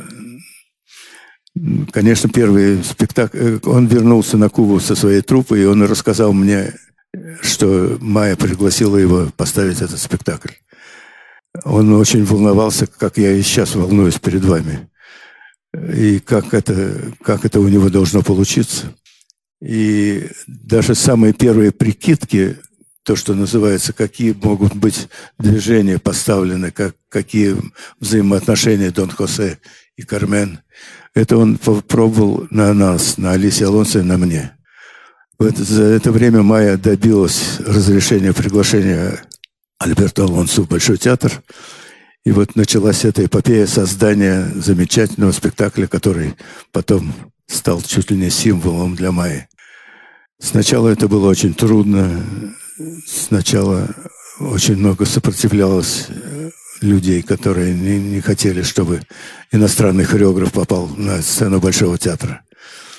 Конечно, первый спектакль... Он вернулся на Кубу со своей труппой, и он рассказал мне, что Майя пригласила его поставить этот спектакль. Он очень волновался, как я и сейчас волнуюсь перед вами. И как это, как это у него должно получиться. И даже самые первые прикидки, то, что называется, какие могут быть движения поставлены, как, какие взаимоотношения Дон Хосе и Кармен, это он попробовал на нас, на Алисии Алонсо и на мне. В это, за это время Майя добилась разрешения приглашения Альберто Алонсо в Большой театр. И вот началась эта эпопея создания замечательного спектакля, который потом стал чуть ли не символом для Майи. Сначала это было очень трудно. Сначала очень много сопротивлялось людей, которые не, не хотели, чтобы иностранный хореограф попал на сцену Большого театра.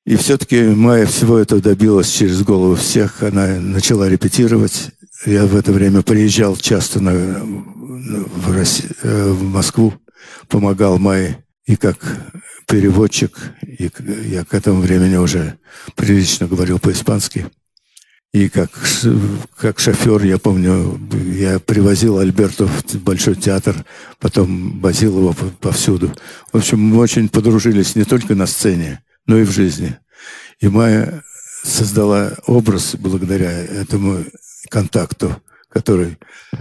И все-таки Майя всего этого добилась через голову всех. Она начала репетировать. Я в это время приезжал часто на, в, Россию, в Москву, помогал Майе и как переводчик. И я к этому времени уже прилично говорил по-испански. И как, как шофер, я помню, я привозил Альберту в Большой театр, потом возил его повсюду. В общем, мы очень подружились не только на сцене, но и в жизни. И Майя создала образ благодаря этому контакту, который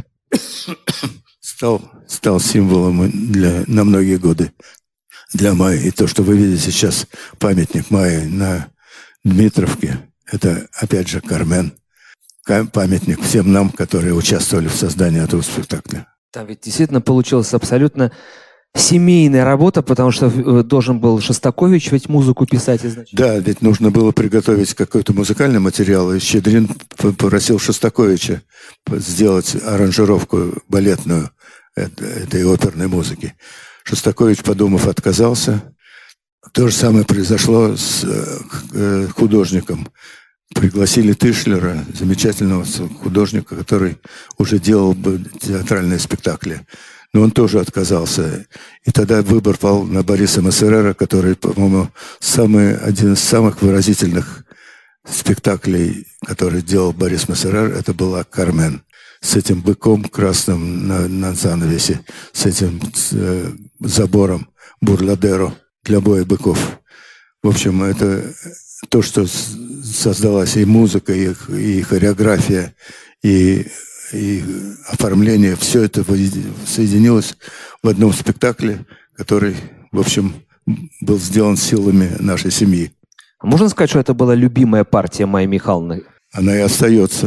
стал, стал символом для, на многие годы для Майи. И то, что вы видите сейчас, памятник Майи на Дмитровке, это, опять же, Кармен. Памятник всем нам, которые участвовали в создании этого спектакля. Там ведь действительно получилась абсолютно семейная работа, потому что должен был Шостакович ведь музыку писать изначально. Да, ведь нужно было приготовить какой-то музыкальный материал, и Щедрин попросил Шостаковича сделать аранжировку балетную этой оперной музыки. Шостакович, подумав, отказался. То же самое произошло с художником. Пригласили Тышлера, замечательного художника, который уже делал театральные спектакли. Но он тоже отказался. И тогда выбор пал на Бориса Мессерера, который, по-моему, самый, один из самых выразительных спектаклей, который делал Борис Мессерер, это была «Кармен». С этим быком красным на, на занавесе, с этим с, э, забором бурладеро для боя быков. В общем, это то, что создалась и музыка, и, и хореография, и, и оформление, все это соединилось в одном спектакле, который, в общем, был сделан силами нашей семьи. Можно сказать, что это была любимая партия Майи Михайловны? Она и остается.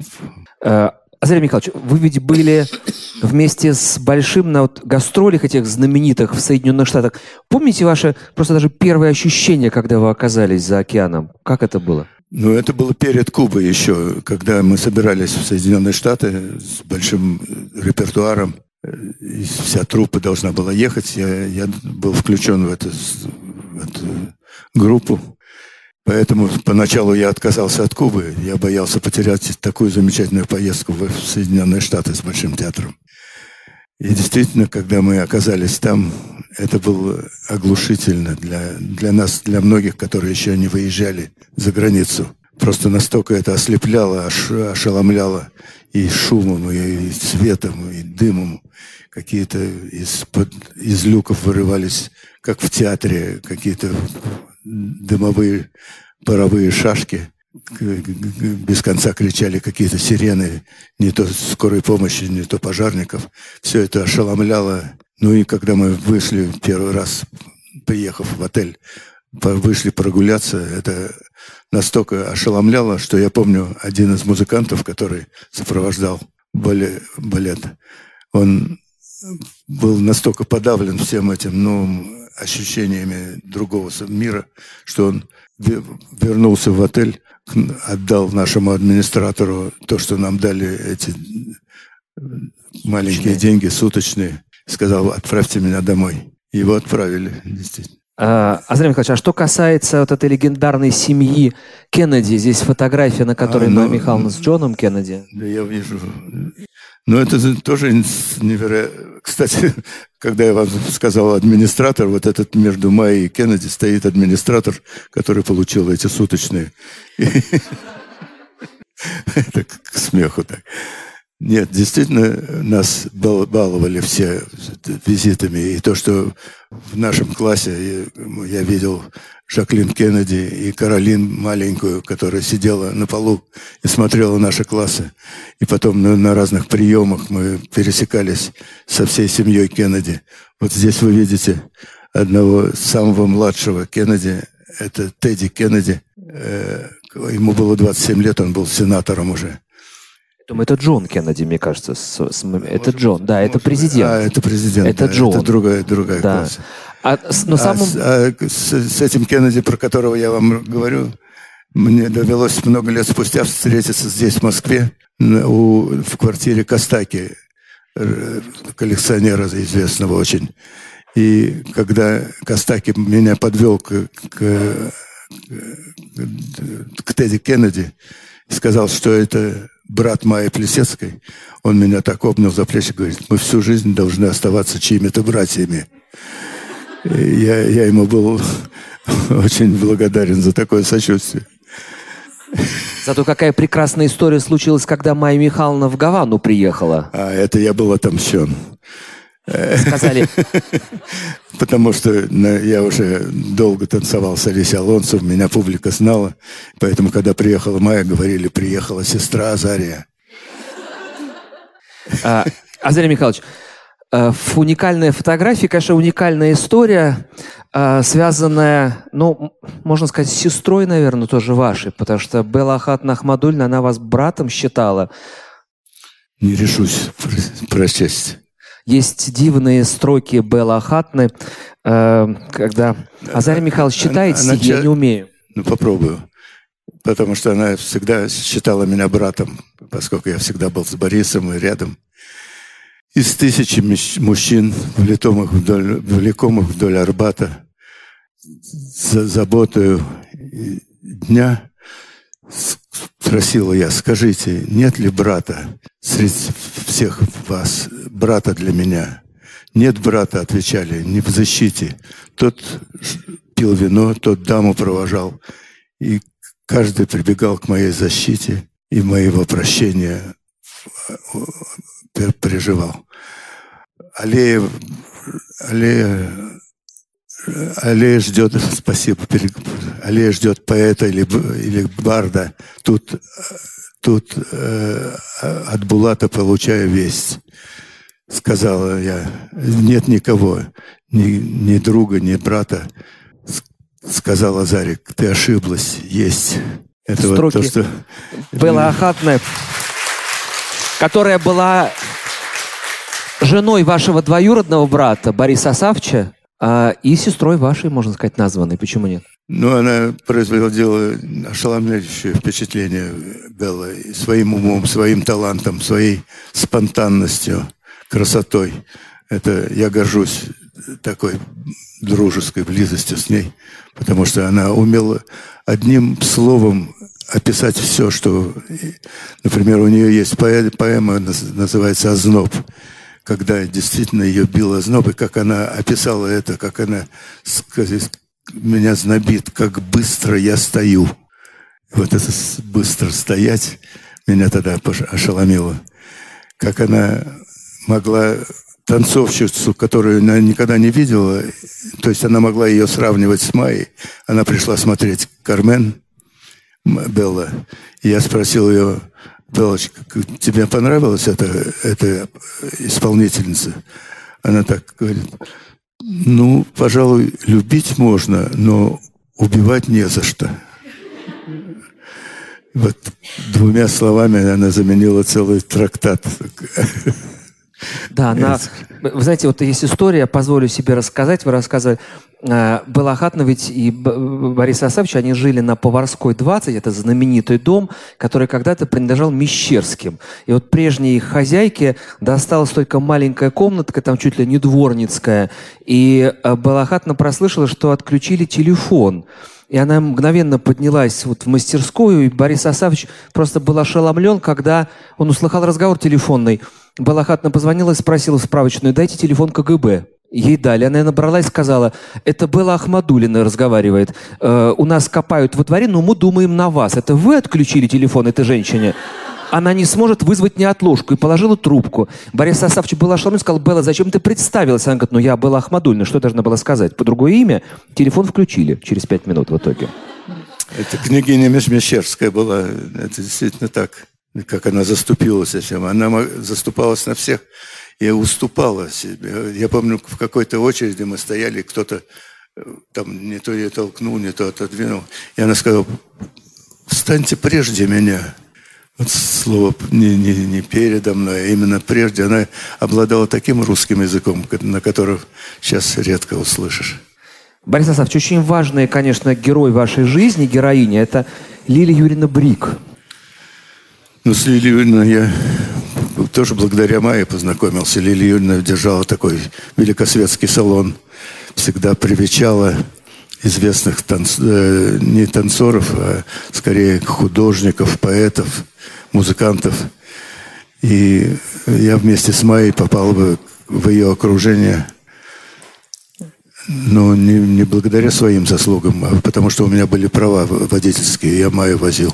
Азарий Михайлович, вы ведь были вместе с Большим на вот гастролях этих знаменитых в Соединенных Штатах. Помните ваше просто даже первое ощущение, когда вы оказались за океаном? Как это было? Ну, это было перед Кубой еще, когда мы собирались в Соединенные Штаты с большим репертуаром. И вся труппа должна была ехать. Я, я был включен в эту, в эту группу. Поэтому поначалу я отказался от Кубы. Я боялся потерять такую замечательную поездку в Соединенные Штаты с Большим театром. И действительно, когда мы оказались там, это было оглушительно для, для нас, для многих, которые еще не выезжали за границу. Просто настолько это ослепляло, аш, ошеломляло и шумом, и, и светом, и дымом. Какие-то из, из люков вырывались, как в театре, какие-то дымовые паровые шашки. Без конца кричали какие-то сирены, не то скорой помощи, не то пожарников. Все это ошеломляло. Ну и когда мы вышли первый раз, приехав в отель, вышли прогуляться, это настолько ошеломляло, что я помню, один из музыкантов, который сопровождал балет, он был настолько подавлен всем этим новым ощущениями другого мира, что он вернулся в отель, отдал нашему администратору то, что нам дали эти маленькие деньги, суточные, сказал: отправьте меня домой. И его отправили, действительно. А, Азарий Михайлович, а что касается вот этой легендарной семьи Кеннеди, здесь фотография, на которой а, ну, Майя Михайловна с Джоном Кеннеди. Да, я вижу. Но это тоже невероятно. Кстати, когда я вам сказал администратор, вот этот между Майей и Кеннеди стоит администратор, который получил эти суточные. Это к смеху так. Нет, действительно, нас баловали все визитами. И то, что в нашем классе я видел Жаклин Кеннеди и Каролин маленькую, которая сидела на полу и смотрела наши классы. И потом на, на разных приемах мы пересекались со всей семьей Кеннеди. Вот здесь вы видите одного самого младшего Кеннеди. Это Тедди Кеннеди. Ему было двадцать семь лет, он был сенатором уже. Думаю, это Джон Кеннеди, мне кажется. С, с, это Джон, да, это президент. А, это президент. Это да, Джон. Это другая, другая да. класса. А, но а, самым... а с, с этим Кеннеди, про которого я вам говорю, мне довелось много лет спустя встретиться здесь, в Москве, у, в квартире Костаки, коллекционера известного очень. И когда Костаки меня подвел к, к, к Тедди Кеннеди и сказал, что это брат Майи Плисецкой. Он меня так обнял за плечи и говорит: мы всю жизнь должны оставаться чьими-то братьями. Я, я ему был очень благодарен за такое сочувствие. Зато какая прекрасная история случилась, когда Майя Михайловна в Гавану приехала. А это я был отомщен. Сказали. Потому что я уже долго танцевал с Алисией Алонсо, меня публика знала. Поэтому, когда приехала Майя, говорили: приехала сестра Азария. А, Азарий Михайлович, уникальная фотография, конечно, уникальная история, связанная, ну, можно сказать, с сестрой, наверное, тоже вашей, потому что Белла Ахатовна Ахмадуллина, она вас братом считала. Не решусь прочесть. Есть дивные строки Беллы Ахатовны, когда Азарий Михайлович читает стихи, я не умею. Ну, попробую. Потому что она всегда считала меня братом, поскольку я всегда был с Борисом и рядом. Из тысячи мужчин, влекомых вдоль, влекомых вдоль Арбата, за заботою дня, спросила я: скажите, нет ли брата среди всех вас, брата для меня? Нет брата, отвечали, не в защите. Тот пил вино, тот даму провожал, и каждый прибегал к моей защите, и моего прощения переживал. Аллея, аллея, аллея ждет, спасибо, аллея ждет поэта или, или барда. Тут, тут э, от Булата получаю весть. Сказала я: нет никого, ни, ни друга, ни брата. Сказал Азарик: ты ошиблась, есть. Это строки вот то, что... Беллы Ахатовны, которая была женой вашего двоюродного брата Бориса Савча а, и сестрой вашей, можно сказать, названной. Почему нет? Ну, она производила ошеломляющее впечатление, Белла, своим умом, своим талантом, своей спонтанностью, красотой. Это я горжусь такой дружеской близостью с ней, потому что она умела одним словом описать все, что... Например, у нее есть поэма, называется «Озноб», когда действительно ее бил озноб, и как она описала это, как она меня знобит, как быстро я стою. Вот это быстро стоять меня тогда ошеломило. Как она могла танцовщицу, которую она никогда не видела, то есть она могла ее сравнивать с Майей. Она пришла смотреть «Кармен», Белла, и я спросил ее: Белочка, тебе понравилась эта, эта исполнительница? Она так говорит: ну, пожалуй, любить можно, но убивать не за что. Вот двумя словами она заменила целый трактат. Да, она, вы знаете, вот есть история, позволю себе рассказать, вы рассказывали. Белла Ахатовна ведь и Борис Асафьевич, они жили на Поварской двадцать, это знаменитый дом, который когда-то принадлежал Мещерским. И вот прежней их хозяйке досталась только маленькая комнатка, там чуть ли не дворницкая. И Белла Ахатовна прослышала, что отключили телефон. И она мгновенно поднялась вот в мастерскую, и Борис Асафьевич просто был ошеломлен, когда он услыхал разговор телефонный. Белла Ахатовна позвонила и спросила в справочную: дайте телефон ка гэ бэ. Ей дали. Она набрала и сказала: это Белла Ахмадуллина разговаривает. Э, у нас копают во дворе, но мы думаем на вас. Это вы отключили телефон этой женщине? Она не сможет вызвать неотложку. И положила трубку. Борис Асафьевич был ошеломлен и сказал: Белла, зачем ты представилась? Она говорит: ну я Белла Ахмадуллина, что я должна была сказать? По другое имя. Телефон включили через пять минут в итоге. Это княгиня Мещерская была. Это действительно так, как она заступилась за всем. Она заступалась на всех и уступала себе. Я помню, в какой-то очереди мы стояли, кто-то там не то ее толкнул, не то отодвинул. И она сказала: встаньте прежде меня. Вот слово не, не, не передо мной, а именно прежде. Она обладала таким русским языком, на котором сейчас редко услышишь. Борис Асафьевич, очень важный, конечно, герой вашей жизни, героиня, это Лилия Юрьевна Брик. Ну, с Лилией Юрьевной я тоже благодаря Майе познакомился. Лилия Юрьевна держала такой великосветский салон, всегда привечала известных танц... не танцоров, а скорее художников, поэтов, музыкантов. И я вместе с Майей попал бы в ее окружение, но не, не благодаря своим заслугам, а потому что у меня были права водительские, я Майю возил.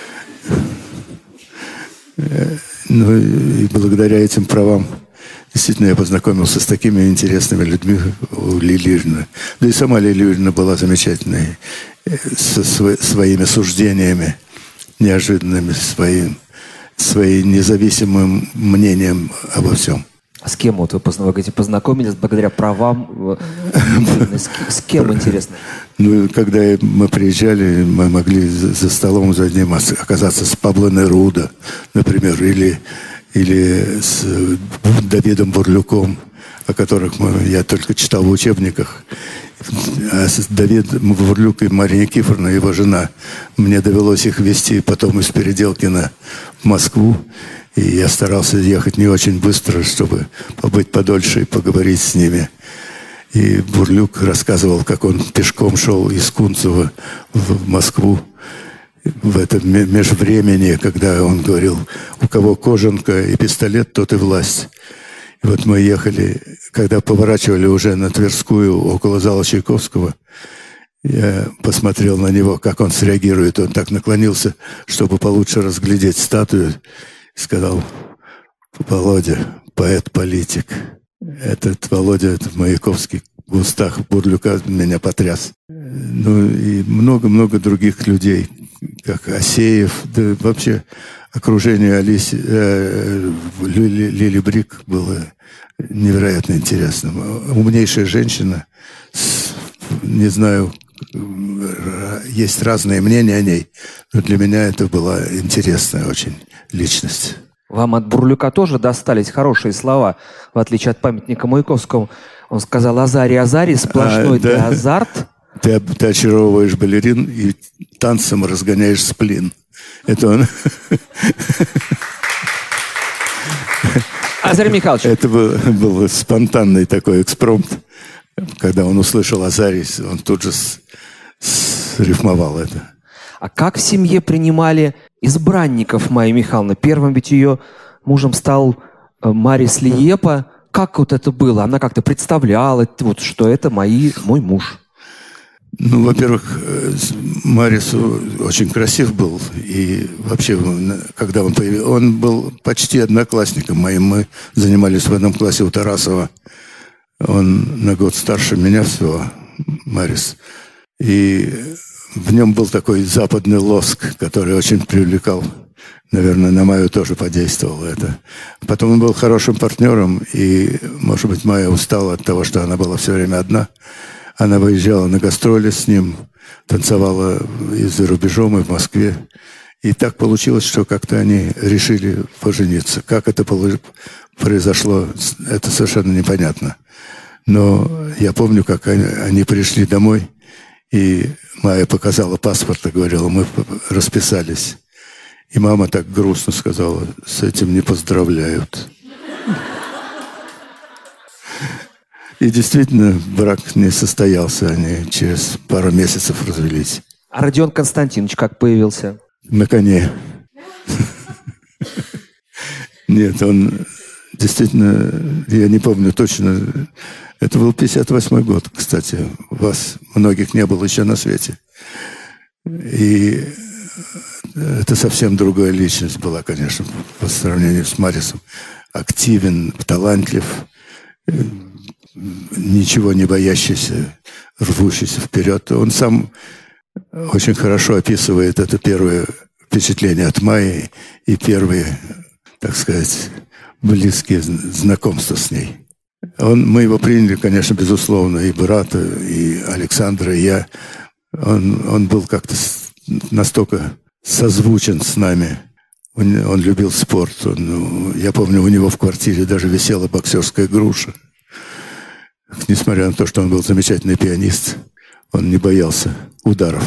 Ну и благодаря этим правам действительно я познакомился с такими интересными людьми у Лилии Юрьевны. Да и сама Лилия Юрьевна была замечательной, со своими суждениями, неожиданными, своим, своим независимым мнением обо всем. А с кем вот вы, вы говорите, познакомились благодаря правам? С, с кем, интересно? Ну, когда мы приезжали, мы могли за столом за одним оказаться с Пабло Неруда, например, или, или с Давидом Бурлюком, о которых мы, я только читал в учебниках. А с Давидом Бурлюк и Мария Никифоровна, его жена, мне довелось их везти потом из Переделкина в Москву. И я старался ехать не очень быстро, чтобы побыть подольше и поговорить с ними. И Бурлюк рассказывал, как он пешком шел из Кунцева в Москву в это межвремени, когда он говорил, у кого кожанка и пистолет, тот и власть. И вот мы ехали, когда поворачивали уже на Тверскую, около зала Чайковского, я посмотрел на него, как он среагирует. Он так наклонился, чтобы получше разглядеть статую, и сказал: Володя, поэт-политик. Этот Володя, этот Маяковский в устах Бурлюка меня потряс. Ну и много-много других людей, как Асеев, да вообще окружение Алиси, э, Лили, Лили Брик было невероятно интересным. Умнейшая женщина, с, не знаю, есть разные мнения о ней, но для меня это была интересная очень личность. Вам от Бурлюка тоже достались хорошие слова, в отличие от памятника Маяковскому. Он сказал: Азарий, Азарий, сплошной а, ты да. азарт. Ты, ты очаровываешь балерин и танцем разгоняешь сплин. Это он. Азарий Михайлович. Это был, был спонтанный такой экспромт. Когда он услышал Азарий, он тут же с, срифмовал это. А как в семье принимали избранников Майи Михайловны? Первым ведь ее мужем стал Марис Лиепа. Как вот это было? Она как-то представляла, вот, что это мои, мой муж. Ну, во-первых, Марис очень красив был. И вообще, когда он появился, он был почти одноклассником моим. Мы занимались в одном классе у Тарасова. Он на год старше меня всего, Марис. И в нем был такой западный лоск, который очень привлекал. Наверное, на Майю тоже подействовало это. Потом он был хорошим партнером, и, может быть, Майя устала от того, что она была все время одна. Она выезжала на гастроли с ним, танцевала и за рубежом, и в Москве. И так получилось, что как-то они решили пожениться. Как это произошло, это совершенно непонятно. Но я помню, как они, они пришли домой, и Майя показала паспорт и говорила: мы расписались. И мама так грустно сказала: с этим не поздравляют. И действительно, брак не состоялся. Они через пару месяцев развелись. А Родион Константинович как появился? На коне. Нет, он действительно, я не помню точно. Это был пятьдесят восьмой год, кстати. Вас многих не было еще на свете. И это совсем другая личность была, конечно, по сравнению с Марисом. Активен, талантлив, ничего не боящийся, рвущийся вперед. Он сам очень хорошо описывает это первое впечатление от Майи и первые, так сказать, близкие знакомства с ней. Он, мы его приняли, конечно, безусловно, и брата, и Александра, и я. Он, он был как-то настолько созвучен с нами. Он, он любил спорт. Он, ну, я помню, у него в квартире даже висела боксерская груша. Несмотря на то, что он был замечательный пианист, он не боялся ударов.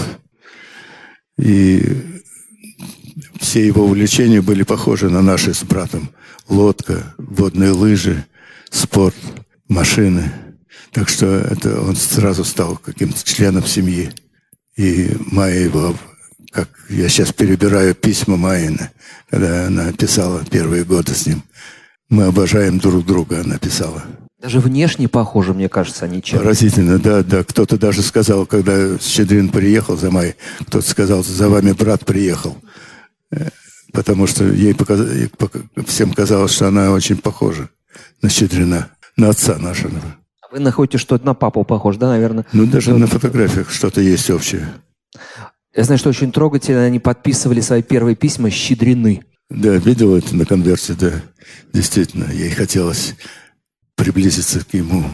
И все его увлечения были похожи на наши с братом. Лодка, водные лыжи, спорт, машины. Так что это он сразу стал каким-то членом семьи. И Майя его, как я сейчас перебираю письма Майины, когда она писала первые годы с ним. Мы обожаем друг друга, она писала. Даже внешне похожи, мне кажется, они чем-то. Поразительно, да, да. Кто-то даже сказал, когда Щедрин приехал за Майей, кто-то сказал, за вами брат приехал. Потому что ей показ... всем казалось, что она очень похожа на Щедрина, на отца нашего. Вы находите, что это на папу похож, да, наверное? Ну, даже ну, на фотографиях что-то есть общее. Я знаю, что очень трогательно, они подписывали свои первые письма «Щедрины». Да, видел это на конверте, да. Действительно, ей хотелось приблизиться к нему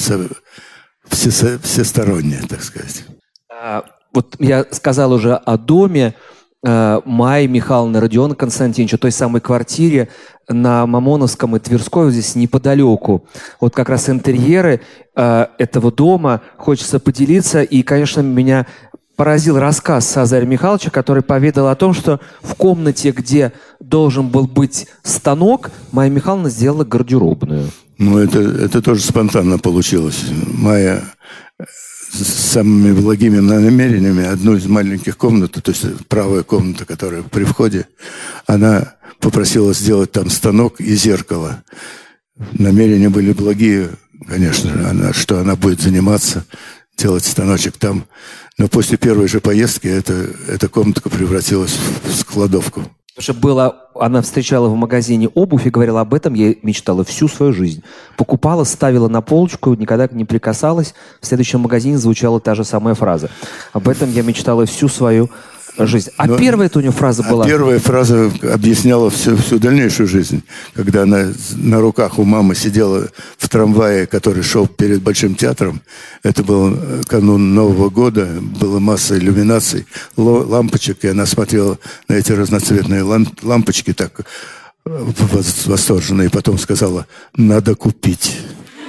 все, всесторонне, так сказать. А, вот я сказал уже о доме э, Майи Михайловны, Родиона Константиновича, той самой квартире на Мамоновском и Тверской, вот здесь неподалеку. Вот как раз интерьеры э, этого дома хочется поделиться. И, конечно, меня поразил рассказ Азария Михайловича, который поведал о том, что в комнате, где должен был быть станок, Майя Михайловна сделала гардеробную. Ну, это, это тоже спонтанно получилось. Майя с самыми благими намерениями одну из маленьких комнат, то есть правая комната, которая при входе, она попросила сделать там станок и зеркало. Намерения были благие, конечно, она, что она будет заниматься, делать станочек там. Но после первой же поездки эта, эта комнатка превратилась в складовку. Потому что было, она встречала в магазине обувь и говорила об этом, я мечтала всю свою жизнь. Покупала, ставила на полочку, никогда не прикасалась. В следующем магазине звучала та же самая фраза. Об этом я мечтала всю свою жизнь. А Но, первая у нее фраза была... А первая фраза объясняла всю, всю дальнейшую жизнь. Когда она на руках у мамы сидела в трамвае, который шел перед Большим театром. Это был канун Нового года. Была масса иллюминаций, лампочек. И она смотрела на эти разноцветные лампочки так восторженно. И потом сказала, надо купить.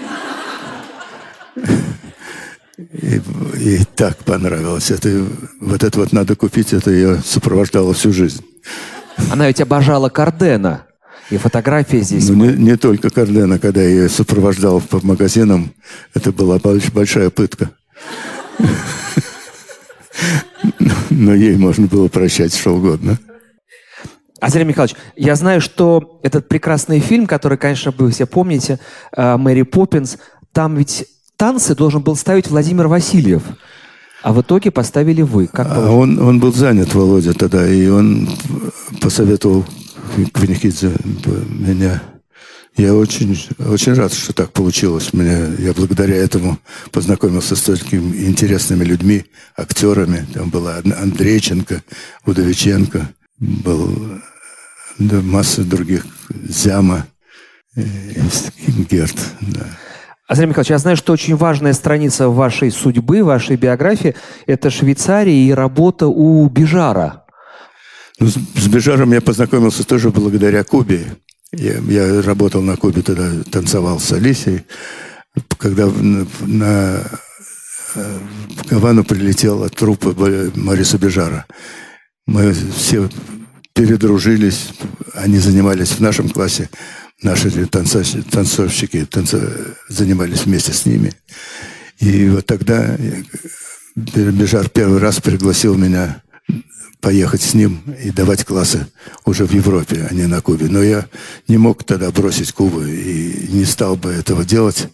И, и так понравилось. Это, вот это вот надо купить, это ее сопровождало всю жизнь. Она ведь обожала Кардена. И фотографии здесь. Ну, не, не только Кардена, когда я ее сопровождал по магазинам, это была больш, большая пытка. Но ей можно было прощать что угодно. Азарий Михайлович, я знаю, что этот прекрасный фильм, который, конечно, вы все помните, «Мэри Поппинс», там ведь танцы должен был ставить Владимир Васильев, а в итоге поставили вы. Как а он, он был занят, Володя, тогда, и он посоветовал Квинихидзе меня. Я очень, очень рад, что так получилось. Меня, я благодаря этому познакомился с такими интересными людьми, актерами. Там была Андрейченко, Удовиченко, был да, масса других, Зяма, Герт, да. Азарий Михайлович, я знаю, что очень важная страница вашей судьбы, вашей биографии – это Швейцария и работа у Бежара. Ну, с, с Бежаром я познакомился тоже благодаря Кубе. Я, я работал на Кубе, тогда танцевал с Алисией. Когда на, на, в Гавану прилетела труппа Мориса Бежара, мы все передружились, они занимались в нашем классе. Наши танцовщики танцов... занимались вместе с ними. И вот тогда Бежар первый раз пригласил меня поехать с ним и давать классы уже в Европе, а не на Кубе. Но я не мог тогда бросить Кубу и не стал бы этого делать.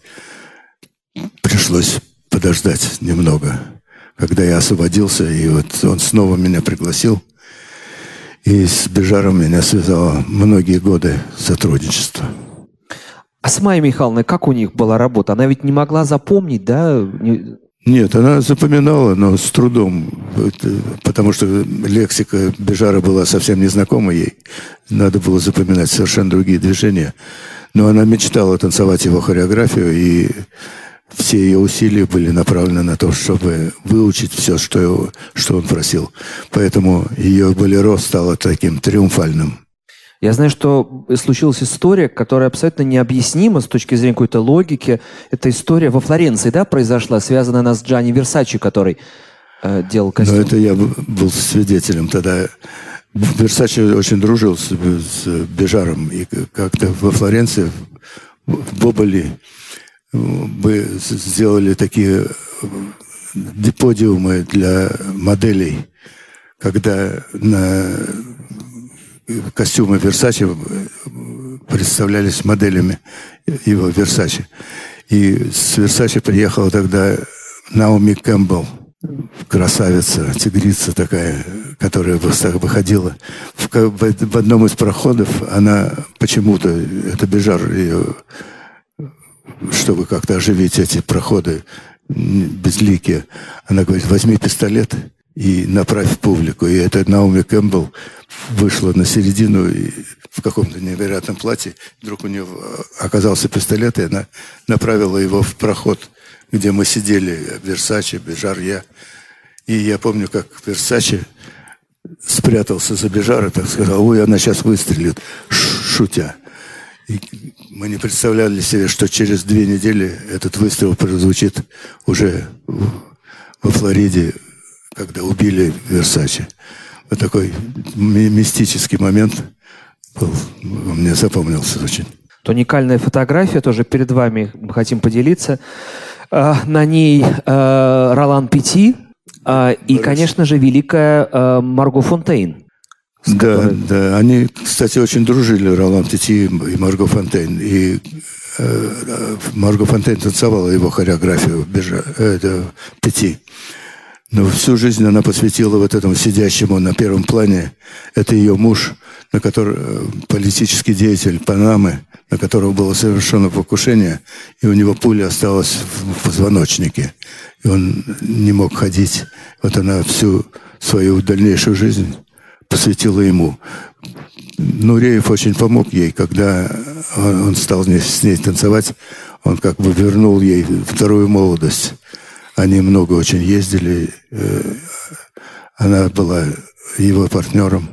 Пришлось подождать немного, когда я освободился, и вот он снова меня пригласил. И с Бежаром меня связало многие годы сотрудничества. А с Майей Михайловной как у них была работа? Она ведь не могла запомнить, да? Нет, она запоминала, но с трудом. Потому что лексика Бежара была совсем незнакома ей. Надо было запоминать совершенно другие движения. Но она мечтала танцевать его хореографию, и все ее усилия были направлены на то, чтобы выучить все, что, его, что он просил. Поэтому ее болеро стало таким триумфальным. Я знаю, что случилась история, которая абсолютно необъяснима с точки зрения какой-то логики. Эта история во Флоренции, да, произошла, связанная она с Джанни Версачи, который э, делал костюм. Но это я был свидетелем тогда. Версачи очень дружил с, с Бежаром. И как-то во Флоренции, в Боболи, мы сделали такие подиумы для моделей, когда на костюмы Versace представлялись моделями его Versace. И с Versace приехала тогда Наоми Кэмпбелл, красавица, тигрица такая, которая выходила. В, в одном из проходов она почему-то, это Бежар ее, чтобы как-то оживить эти проходы безликие, она говорит: возьми пистолет и направь в публику. И эта Наоми Кэмпбелл вышла на середину и в каком-то невероятном платье. Вдруг у нее оказался пистолет, и она направила его в проход, где мы сидели, Versace, Бежар, я. И я помню, как Versace спрятался за Бежара, так сказал: ой, она сейчас выстрелит, шутя. И мы не представляли себе, что через две недели этот выстрел прозвучит уже во Флориде, когда убили Versace. Вот такой ми- мистический момент был, мне запомнился очень. Уникальная фотография тоже перед вами, мы хотим поделиться. На ней Ролан Пети и, конечно же, великая Марго Фонтейн. Да, которой... да. Они, кстати, очень дружили, Ролан Пети и Марго Фонтейн. И э, Марго Фонтейн танцевала его хореографию это, Пети. Но всю жизнь она посвятила вот этому сидящему на первом плане. Это ее муж, на который, политический деятель Панамы, на которого было совершено покушение, и у него пуля осталась в позвоночнике, и он не мог ходить. Вот она всю свою дальнейшую жизнь посвятила ему. Нуреев очень помог ей, когда он стал с ней танцевать, он как бы вернул ей вторую молодость. Они много очень ездили. Она была его партнером.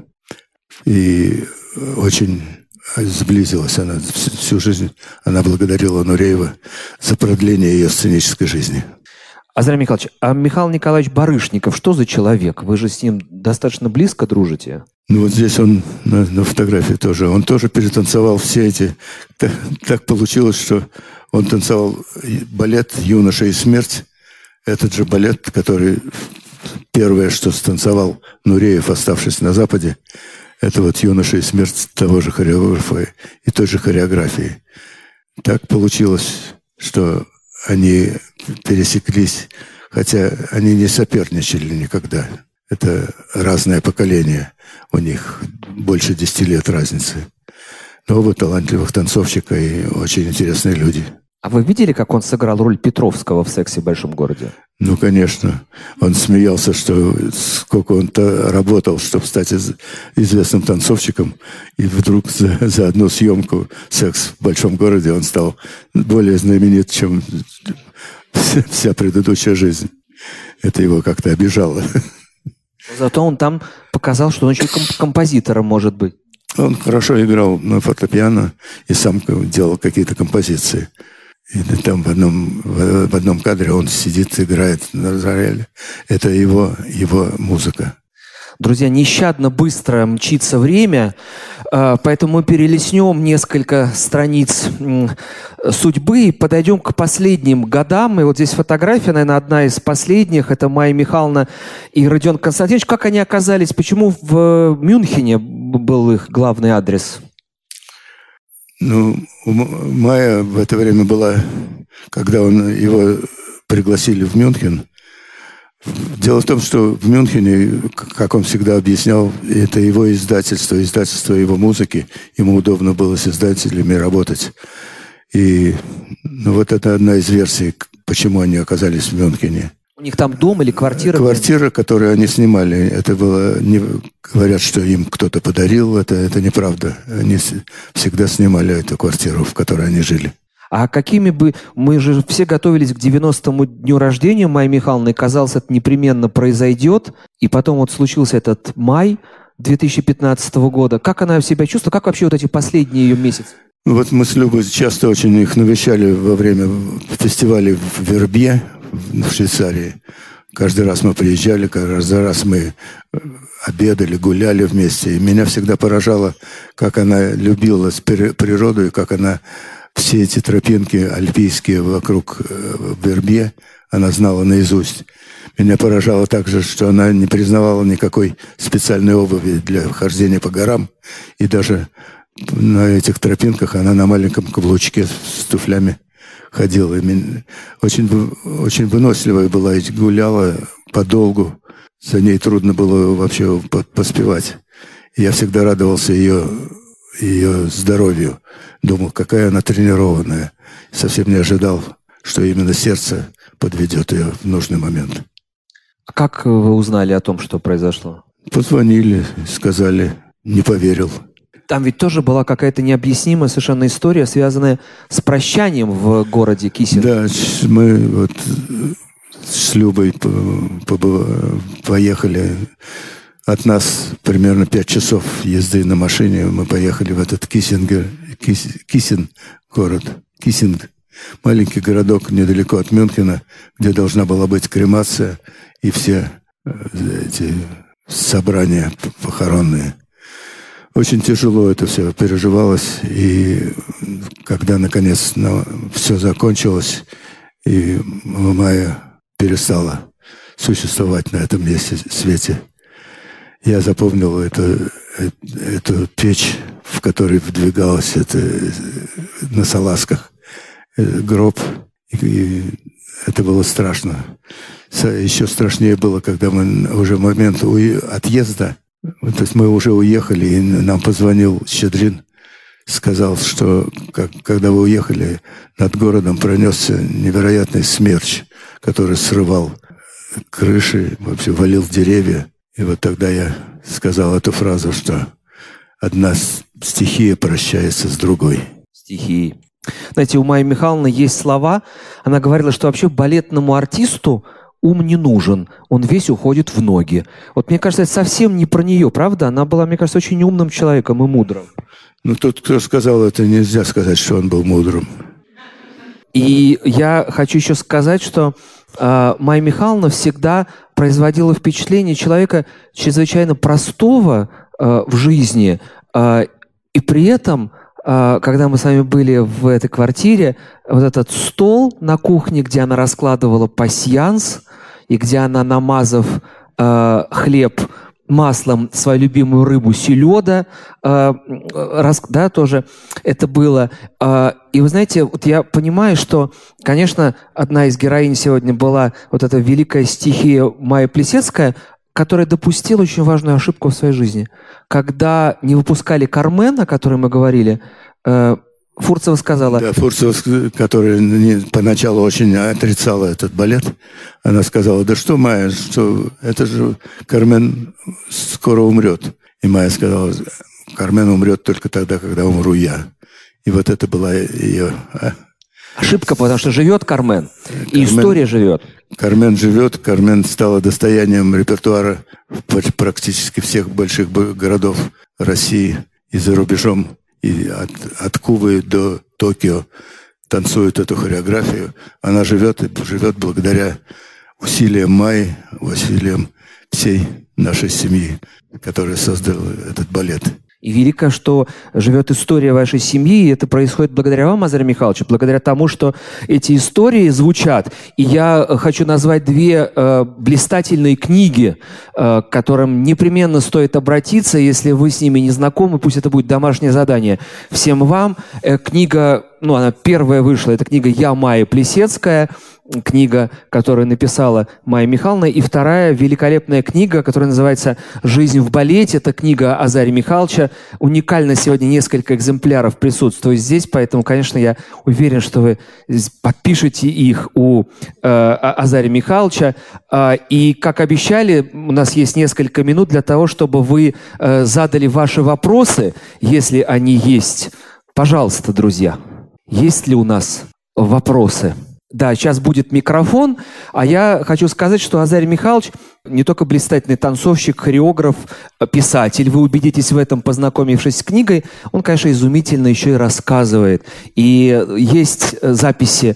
И очень сблизилась она. Всю жизнь она благодарила Нуреева за продление ее сценической жизни. Азарий Михайлович, а Михаил Николаевич Барышников, что за человек? Вы же с ним достаточно близко дружите. Ну вот здесь он на, на фотографии тоже. Он тоже перетанцевал все эти... Так, так получилось, что он танцевал балет «Юноша и смерть». Этот же балет, который первое, что станцевал Нуреев, оставшись на Западе, это вот «Юноша и смерть» того же хореографа и той же хореографии. Так получилось, что они пересеклись, хотя они не соперничали никогда. Это разное поколение, у них больше десяти лет разницы. Но оба талантливых танцовщика и очень интересные люди. А вы видели, как он сыграл роль Петровского в «Сексе в большом городе»? Ну, конечно. Он смеялся, что сколько он-то работал, чтобы стать из, известным танцовщиком, и вдруг за, за одну съемку «Секс в большом городе» он стал более знаменит, чем вся, вся предыдущая жизнь. Это его как-то обижало. Зато он там показал, что он еще комп- композитором может быть. Он хорошо играл на фортепиано и сам делал какие-то композиции. И там в одном, в одном кадре он сидит, играет на рояле. Это его, его музыка. Друзья, нещадно быстро мчится время, поэтому мы перелистнем несколько страниц судьбы и подойдем к последним годам. И вот здесь фотография, наверное, одна из последних. Это Майя Михайловна и Родион Константинович. Как они оказались? Почему в Мюнхене был их главный адрес? Ну, Майя в это время была, когда он, его пригласили в Мюнхен. Дело в том, что в Мюнхене, как он всегда объяснял, это его издательство, издательство его музыки. Ему удобно было с издателями работать. И ну, вот это одна из версий, почему они оказались в Мюнхене. У них там дом или квартира? Квартира, которую они снимали. Это было... Не, говорят, что им кто-то подарил. Это, это неправда. Они всегда снимали эту квартиру, в которой они жили. А какими бы... Мы же все готовились к девяностому дню рождения Майи Михайловны, и казалось, это непременно произойдет. И потом вот случился этот май две тысячи пятнадцатого года. Как она себя чувствовала? Как вообще вот эти последние ее месяцы? Вот мы с Любой часто очень их навещали во время фестиваля в Вербье в Швейцарии. Каждый раз мы приезжали, каждый раз мы обедали, гуляли вместе. И меня всегда поражало, как она любила природу и как она все эти тропинки альпийские вокруг Вербье она знала наизусть. Меня поражало также, что она не признавала никакой специальной обуви для хождения по горам. И даже на этих тропинках она на маленьком каблучке с туфлями ходила. Очень, очень выносливая была и гуляла подолгу. За ней трудно было вообще поспевать. И я всегда радовался ее, ее здоровью. Думал, какая она тренированная. Совсем не ожидал, что именно сердце подведет ее в нужный момент. Как вы узнали о том, что произошло? Позвонили, сказали, не поверил. Там ведь тоже была какая-то необъяснимая совершенно история, связанная с прощанием в городе Кисинг. Да, мы вот с Любой поехали. От нас примерно пять часов езды на машине. Мы поехали в этот Кисинг, Кис, Кисин город, Кисинг. Маленький городок недалеко от Мюнхена, где должна была быть кремация и все эти собрания похоронные. Очень тяжело это все переживалось. И когда, наконец, ну, все закончилось, и Майя перестала существовать на этом месте, свете, я запомнил эту, эту печь, в которой вдвигалась это, на салазках гроб. И это было страшно. Еще страшнее было, когда мы уже в момент отъезда, то есть мы уже уехали, и нам позвонил Щедрин, сказал, что как, когда вы уехали, над городом пронесся невероятный смерч, который срывал крыши, вообще валил деревья. И вот тогда я сказал эту фразу, что одна стихия прощается с другой. Стихии. Знаете, у Майи Михайловны есть слова. Она говорила, что вообще балетному артисту ум не нужен, он весь уходит в ноги. Вот мне кажется, это совсем не про нее, правда? Она была, мне кажется, очень умным человеком и мудрым. Ну, тот, кто сказал это, нельзя сказать, что он был мудрым. И я хочу еще сказать, что э, Майя Михайловна всегда производила впечатление человека чрезвычайно простого э, в жизни. Э, и при этом, э, когда мы с вами были в этой квартире, вот этот стол на кухне, где она раскладывала пасьянс, и где она, намазав э, хлеб маслом свою любимую рыбу селеда, э, рас, да, тоже это было. Э, и вы знаете, вот я понимаю, что, конечно, одна из героинь сегодня была вот эта великая стихия Майя Плисецкая, которая допустила очень важную ошибку в своей жизни. Когда не выпускали «Кармен», о которой мы говорили, э, Фурцева сказала... Да, Фурцева, которая не, поначалу очень отрицала этот балет, она сказала, да что, Майя, что это же Кармен скоро умрет. И Майя сказала, Кармен умрет только тогда, когда умру я. И вот это была ее... А? Ошибка, потому что живет Кармен, Кармен, и история живет. Кармен живет, Кармен стала достоянием репертуара практически всех больших городов России и за рубежом. И от, от Кубы до Токио танцует эту хореографию. Она живет и живет благодаря усилиям Майи, усилиям всей нашей семьи, которая создала этот балет. И велико, что живет история вашей семьи, и это происходит благодаря вам, Азарий Михайлович, благодаря тому, что эти истории звучат. И я хочу назвать две э, блистательные книги, э, к которым непременно стоит обратиться, если вы с ними не знакомы, пусть это будет домашнее задание всем вам. Э, книга, ну, она первая вышла, это книга «Я, Майя Плисецкая», книга, которую написала Майя Михайловна, и вторая великолепная книга, которая называется «Жизнь в балете». Это книга Азария Михайловича. Уникально сегодня несколько экземпляров присутствует здесь, поэтому, конечно, я уверен, что вы подпишете их у э, Азария Михайловича. Э, и, как обещали, у нас есть несколько минут для того, чтобы вы э, задали ваши вопросы, если они есть. Пожалуйста, друзья, есть ли у нас вопросы? Да, сейчас будет микрофон, а я хочу сказать, что Азарий Михайлович не только блистательный танцовщик, хореограф, писатель. Вы убедитесь в этом, познакомившись с книгой. Он, конечно, изумительно еще и рассказывает. И есть записи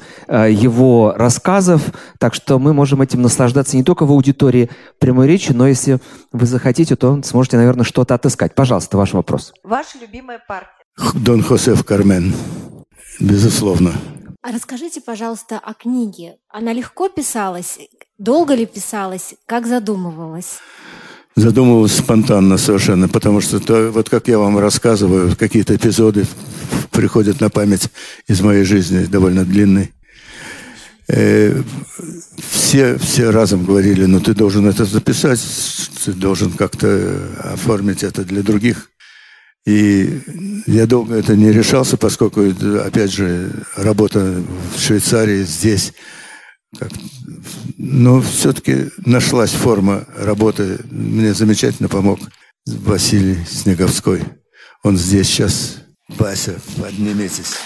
его рассказов, так что мы можем этим наслаждаться не только в аудитории прямой речи, но если вы захотите, то сможете, наверное, что-то отыскать. Пожалуйста, ваш вопрос. Ваша любимая партия? Дон Хосе в Кармен. безусловно. А расскажите, пожалуйста, о книге. Она легко писалась? Долго ли писалась? Как задумывалась? Задумывался спонтанно совершенно, потому что то, вот как я вам рассказываю, какие-то эпизоды приходят на память из моей жизни, довольно длинной. Э, все, все разом говорили, ну ты должен это записать, ты должен как-то оформить это для других. И я долго это не решался, поскольку, опять же, работа в Швейцарии, здесь. Как, но все-таки нашлась форма работы. Мне замечательно помог Василий Снеговской. Он здесь сейчас. Вася, поднимитесь.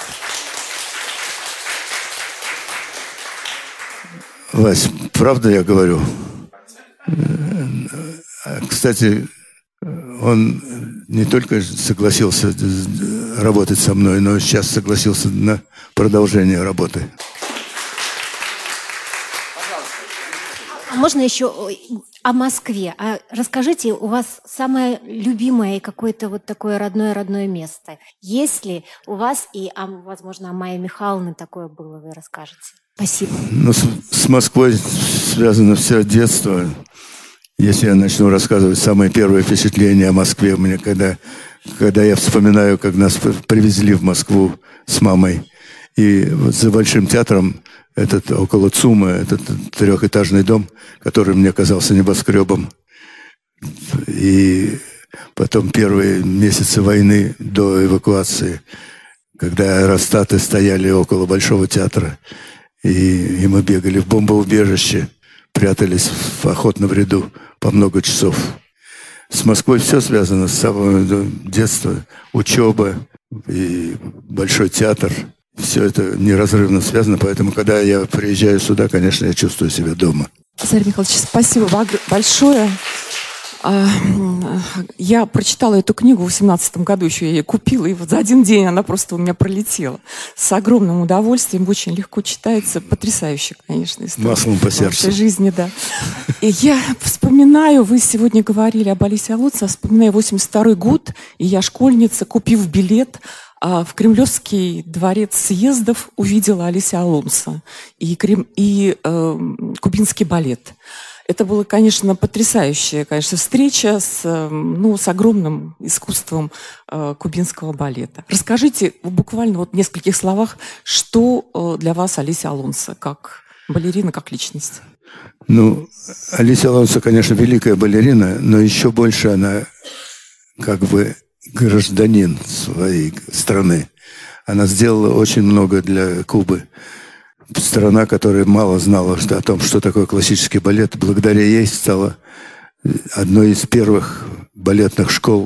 Вась, правда я говорю? Кстати, он не только согласился работать со мной, но сейчас согласился на продолжение работы. Можно еще о Москве? А расскажите, у вас самое любимое какое-то вот такое родное-родное место? Есть ли у вас и, а, возможно, о Майе Михайловне такое было, вы расскажете? Спасибо. Ну, с, с Москвой связано все детство. Если я начну рассказывать самые первые впечатления о Москве, мне когда, когда я вспоминаю, как нас привезли в Москву с мамой, и вот за Большим театром этот около ЦУМа, этот трехэтажный дом, который мне казался небоскребом. И потом первые месяцы войны до эвакуации, когда аэростаты стояли около Большого театра, и, и мы бегали в бомбоубежище, прятались в охотном ряду по много часов. С Москвой все связано с самого детства. Учеба и Большой театр. Все это неразрывно связано, поэтому, когда я приезжаю сюда, конечно, я чувствую себя дома. Азарий Михайлович, спасибо большое. Я прочитала эту книгу в восемнадцатом году, еще я ее купила, и вот за один день она просто у меня пролетела. С огромным удовольствием, очень легко читается, потрясающе, конечно, история. Маслом по сердцу. Жизни, да. И я вспоминаю, вы сегодня говорили об Алисе Алонсо, вспоминаю восемьдесят второй год, и я школьница, купив билет, в Кремлевский дворец съездов увидела Алисию Алонсо и, Крем... и э, кубинский балет. Это была, конечно, потрясающая, конечно, встреча с, ну, с огромным искусством э, кубинского балета. Расскажите буквально вот в нескольких словах, что э, для вас Алисия Алонсо как балерина, как личность? Ну, Алисия Алонсо, конечно, великая балерина, но еще больше она как бы гражданин своей страны. Она сделала очень много для Кубы. Страна, которая мало знала о том, что такое классический балет, благодаря ей стала одной из первых балетных школ.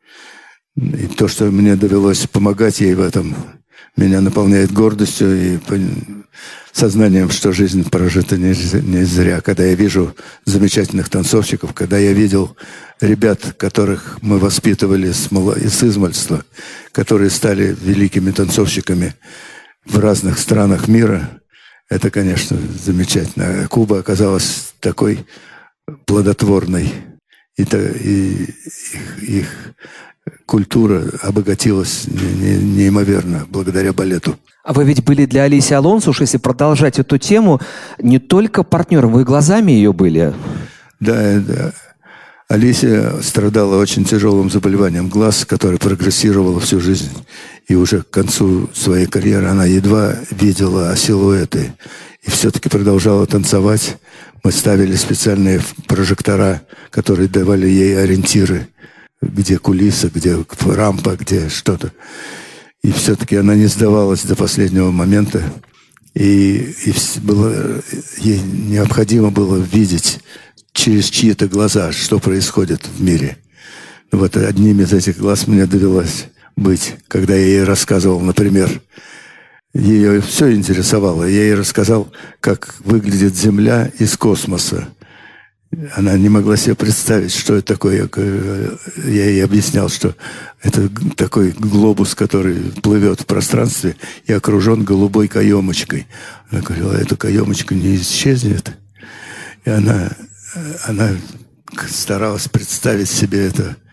И то, что мне довелось помогать ей в этом, меня наполняет гордостью и сознанием, что жизнь прожита не зря. Когда я вижу замечательных танцовщиков, когда я видел ребят, которых мы воспитывали с, мало... с измальства, которые стали великими танцовщиками в разных странах мира, это, конечно, замечательно. Куба оказалась такой плодотворной, и, и их, их культура обогатилась не, не, неимоверно благодаря балету. А вы ведь были для Алисии Алонсо, уж если продолжать эту тему, не только партнером, вы глазами ее были. Да, да. Алисия страдала очень тяжелым заболеванием глаз, которое прогрессировало всю жизнь. И уже к концу своей карьеры она едва видела силуэты. И все-таки продолжала танцевать. Мы ставили специальные прожектора, которые давали ей ориентиры. Где кулиса, где рампа, где что-то. И все-таки она не сдавалась до последнего момента. И, и было, ей необходимо было видеть через чьи-то глаза, что происходит в мире. Вот одним из этих глаз мне довелось быть, когда я ей рассказывал, например, ее все интересовало. Я ей рассказал, как выглядит Земля из космоса. Она не могла себе представить, что это такое. Я ей объяснял, что это такой глобус, который плывет в пространстве и окружен голубой каемочкой. Она говорила, эта каемочка не исчезнет. И она, она старалась представить себе это.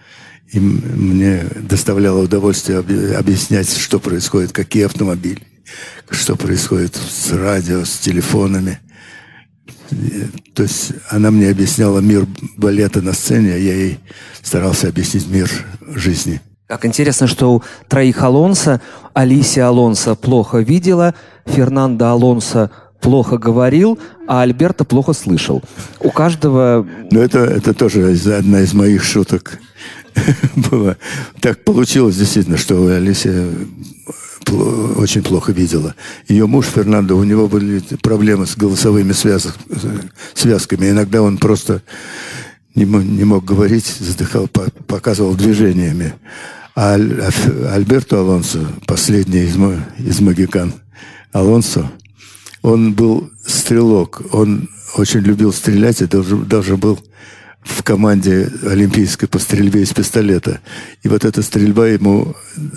И мне доставляло удовольствие объяснять, что происходит, какие автомобили, что происходит с радио, с телефонами. То есть она мне объясняла мир балета на сцене, а я ей старался объяснить мир жизни. Как интересно, что у троих Алонсо Алисия Алонсо плохо видела, Фернандо Алонсо плохо говорил, а Альберто плохо слышал. У каждого... Но это, это тоже одна из моих шуток. Было. Так получилось действительно, что Алисия очень плохо видела. Ее муж Фернандо, у него были проблемы с голосовыми связок, связками. Иногда он просто не мог, не мог говорить, задыхал, показывал движениями. А Альберто Алонсо, последний из, из магикан Алонсо, он был стрелок. Он очень любил стрелять и даже, даже был в команде олимпийской по стрельбе из пистолета. И вот эта стрельба ему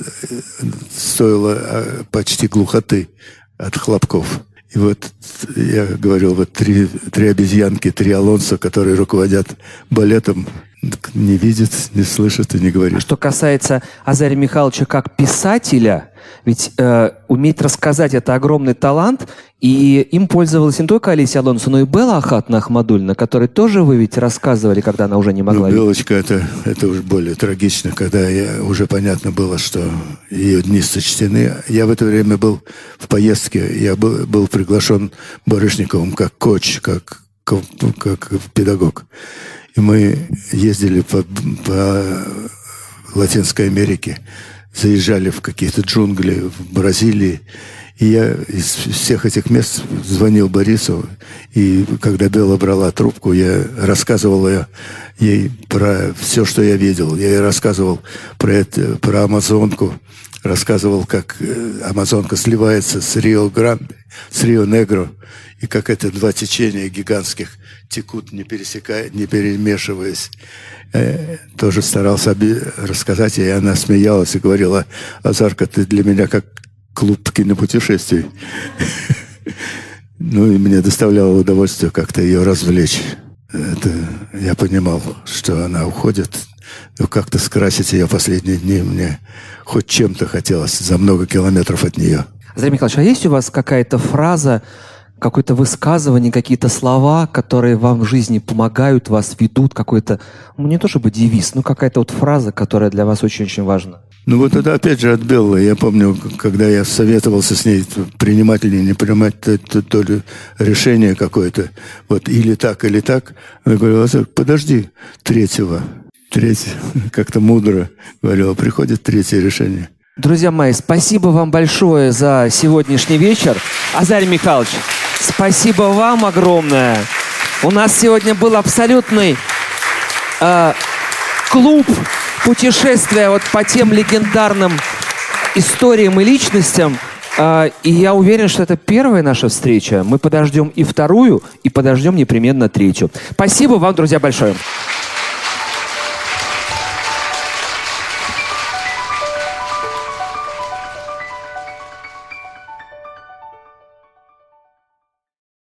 стоила почти глухоты от хлопков. И вот я говорил, вот три, три обезьянки, три Алонсо, которые руководят балетом, не видят, не слышат и не говорят. А что касается Азария Михайловича как писателя, ведь э, уметь рассказать — это огромный талант, и им пользовалась не только Алисия Алонсо, но и Белла Ахатовна Ахмадульна, которой тоже вы ведь рассказывали, когда она уже не могла. Ну, Белочка, это, это уже более трагично, когда я, уже понятно было, что ее дни сочтены. Я в это время был в поездке, я был, был приглашен Барышниковым как коуч, как, как, как педагог. И мы ездили по, по Латинской Америке, заезжали в какие-то джунгли в Бразилии. И я из всех этих мест звонил Борису. И когда Белла брала трубку, я рассказывал ей про все, что я видел. Я ей рассказывал про, это, про Амазонку. Рассказывал, как Амазонка сливается с Рио-Гранде, с Рио-Негро. И как это два течения гигантских текут, не пересекая, не перемешиваясь. Э, тоже старался оби- рассказать, и она смеялась и говорила: «Азарка, ты для меня как клуб кинопутешествий». Ну и мне доставляло удовольствие как-то ее развлечь. Это я понимал, что она уходит. Но как-то скрасить ее последние дни мне хоть чем-то хотелось за много километров от нее. Азарий Михайлович, а есть у вас какая-то фраза, какое-то высказывание, какие-то слова, которые вам в жизни помогают, вас ведут, какой-то, ну, не то чтобы девиз, но какая-то вот фраза, которая для вас очень-очень важна? Ну вот это опять же от Беллы. Я помню, когда я советовался с ней, принимать или не принимать то, то, то ли решение какое-то, вот или так, или так, она говорила: подожди третьего. Третье, как-то мудро говорила, приходит третье решение. Друзья мои, спасибо вам большое за сегодняшний вечер. Азарий Михайлович, спасибо вам огромное. У нас сегодня был абсолютный э, клуб путешествия вот по тем легендарным историям и личностям. Э, и я уверен, что это первая наша встреча. Мы подождем и вторую, и подождем непременно третью. Спасибо вам, друзья, большое.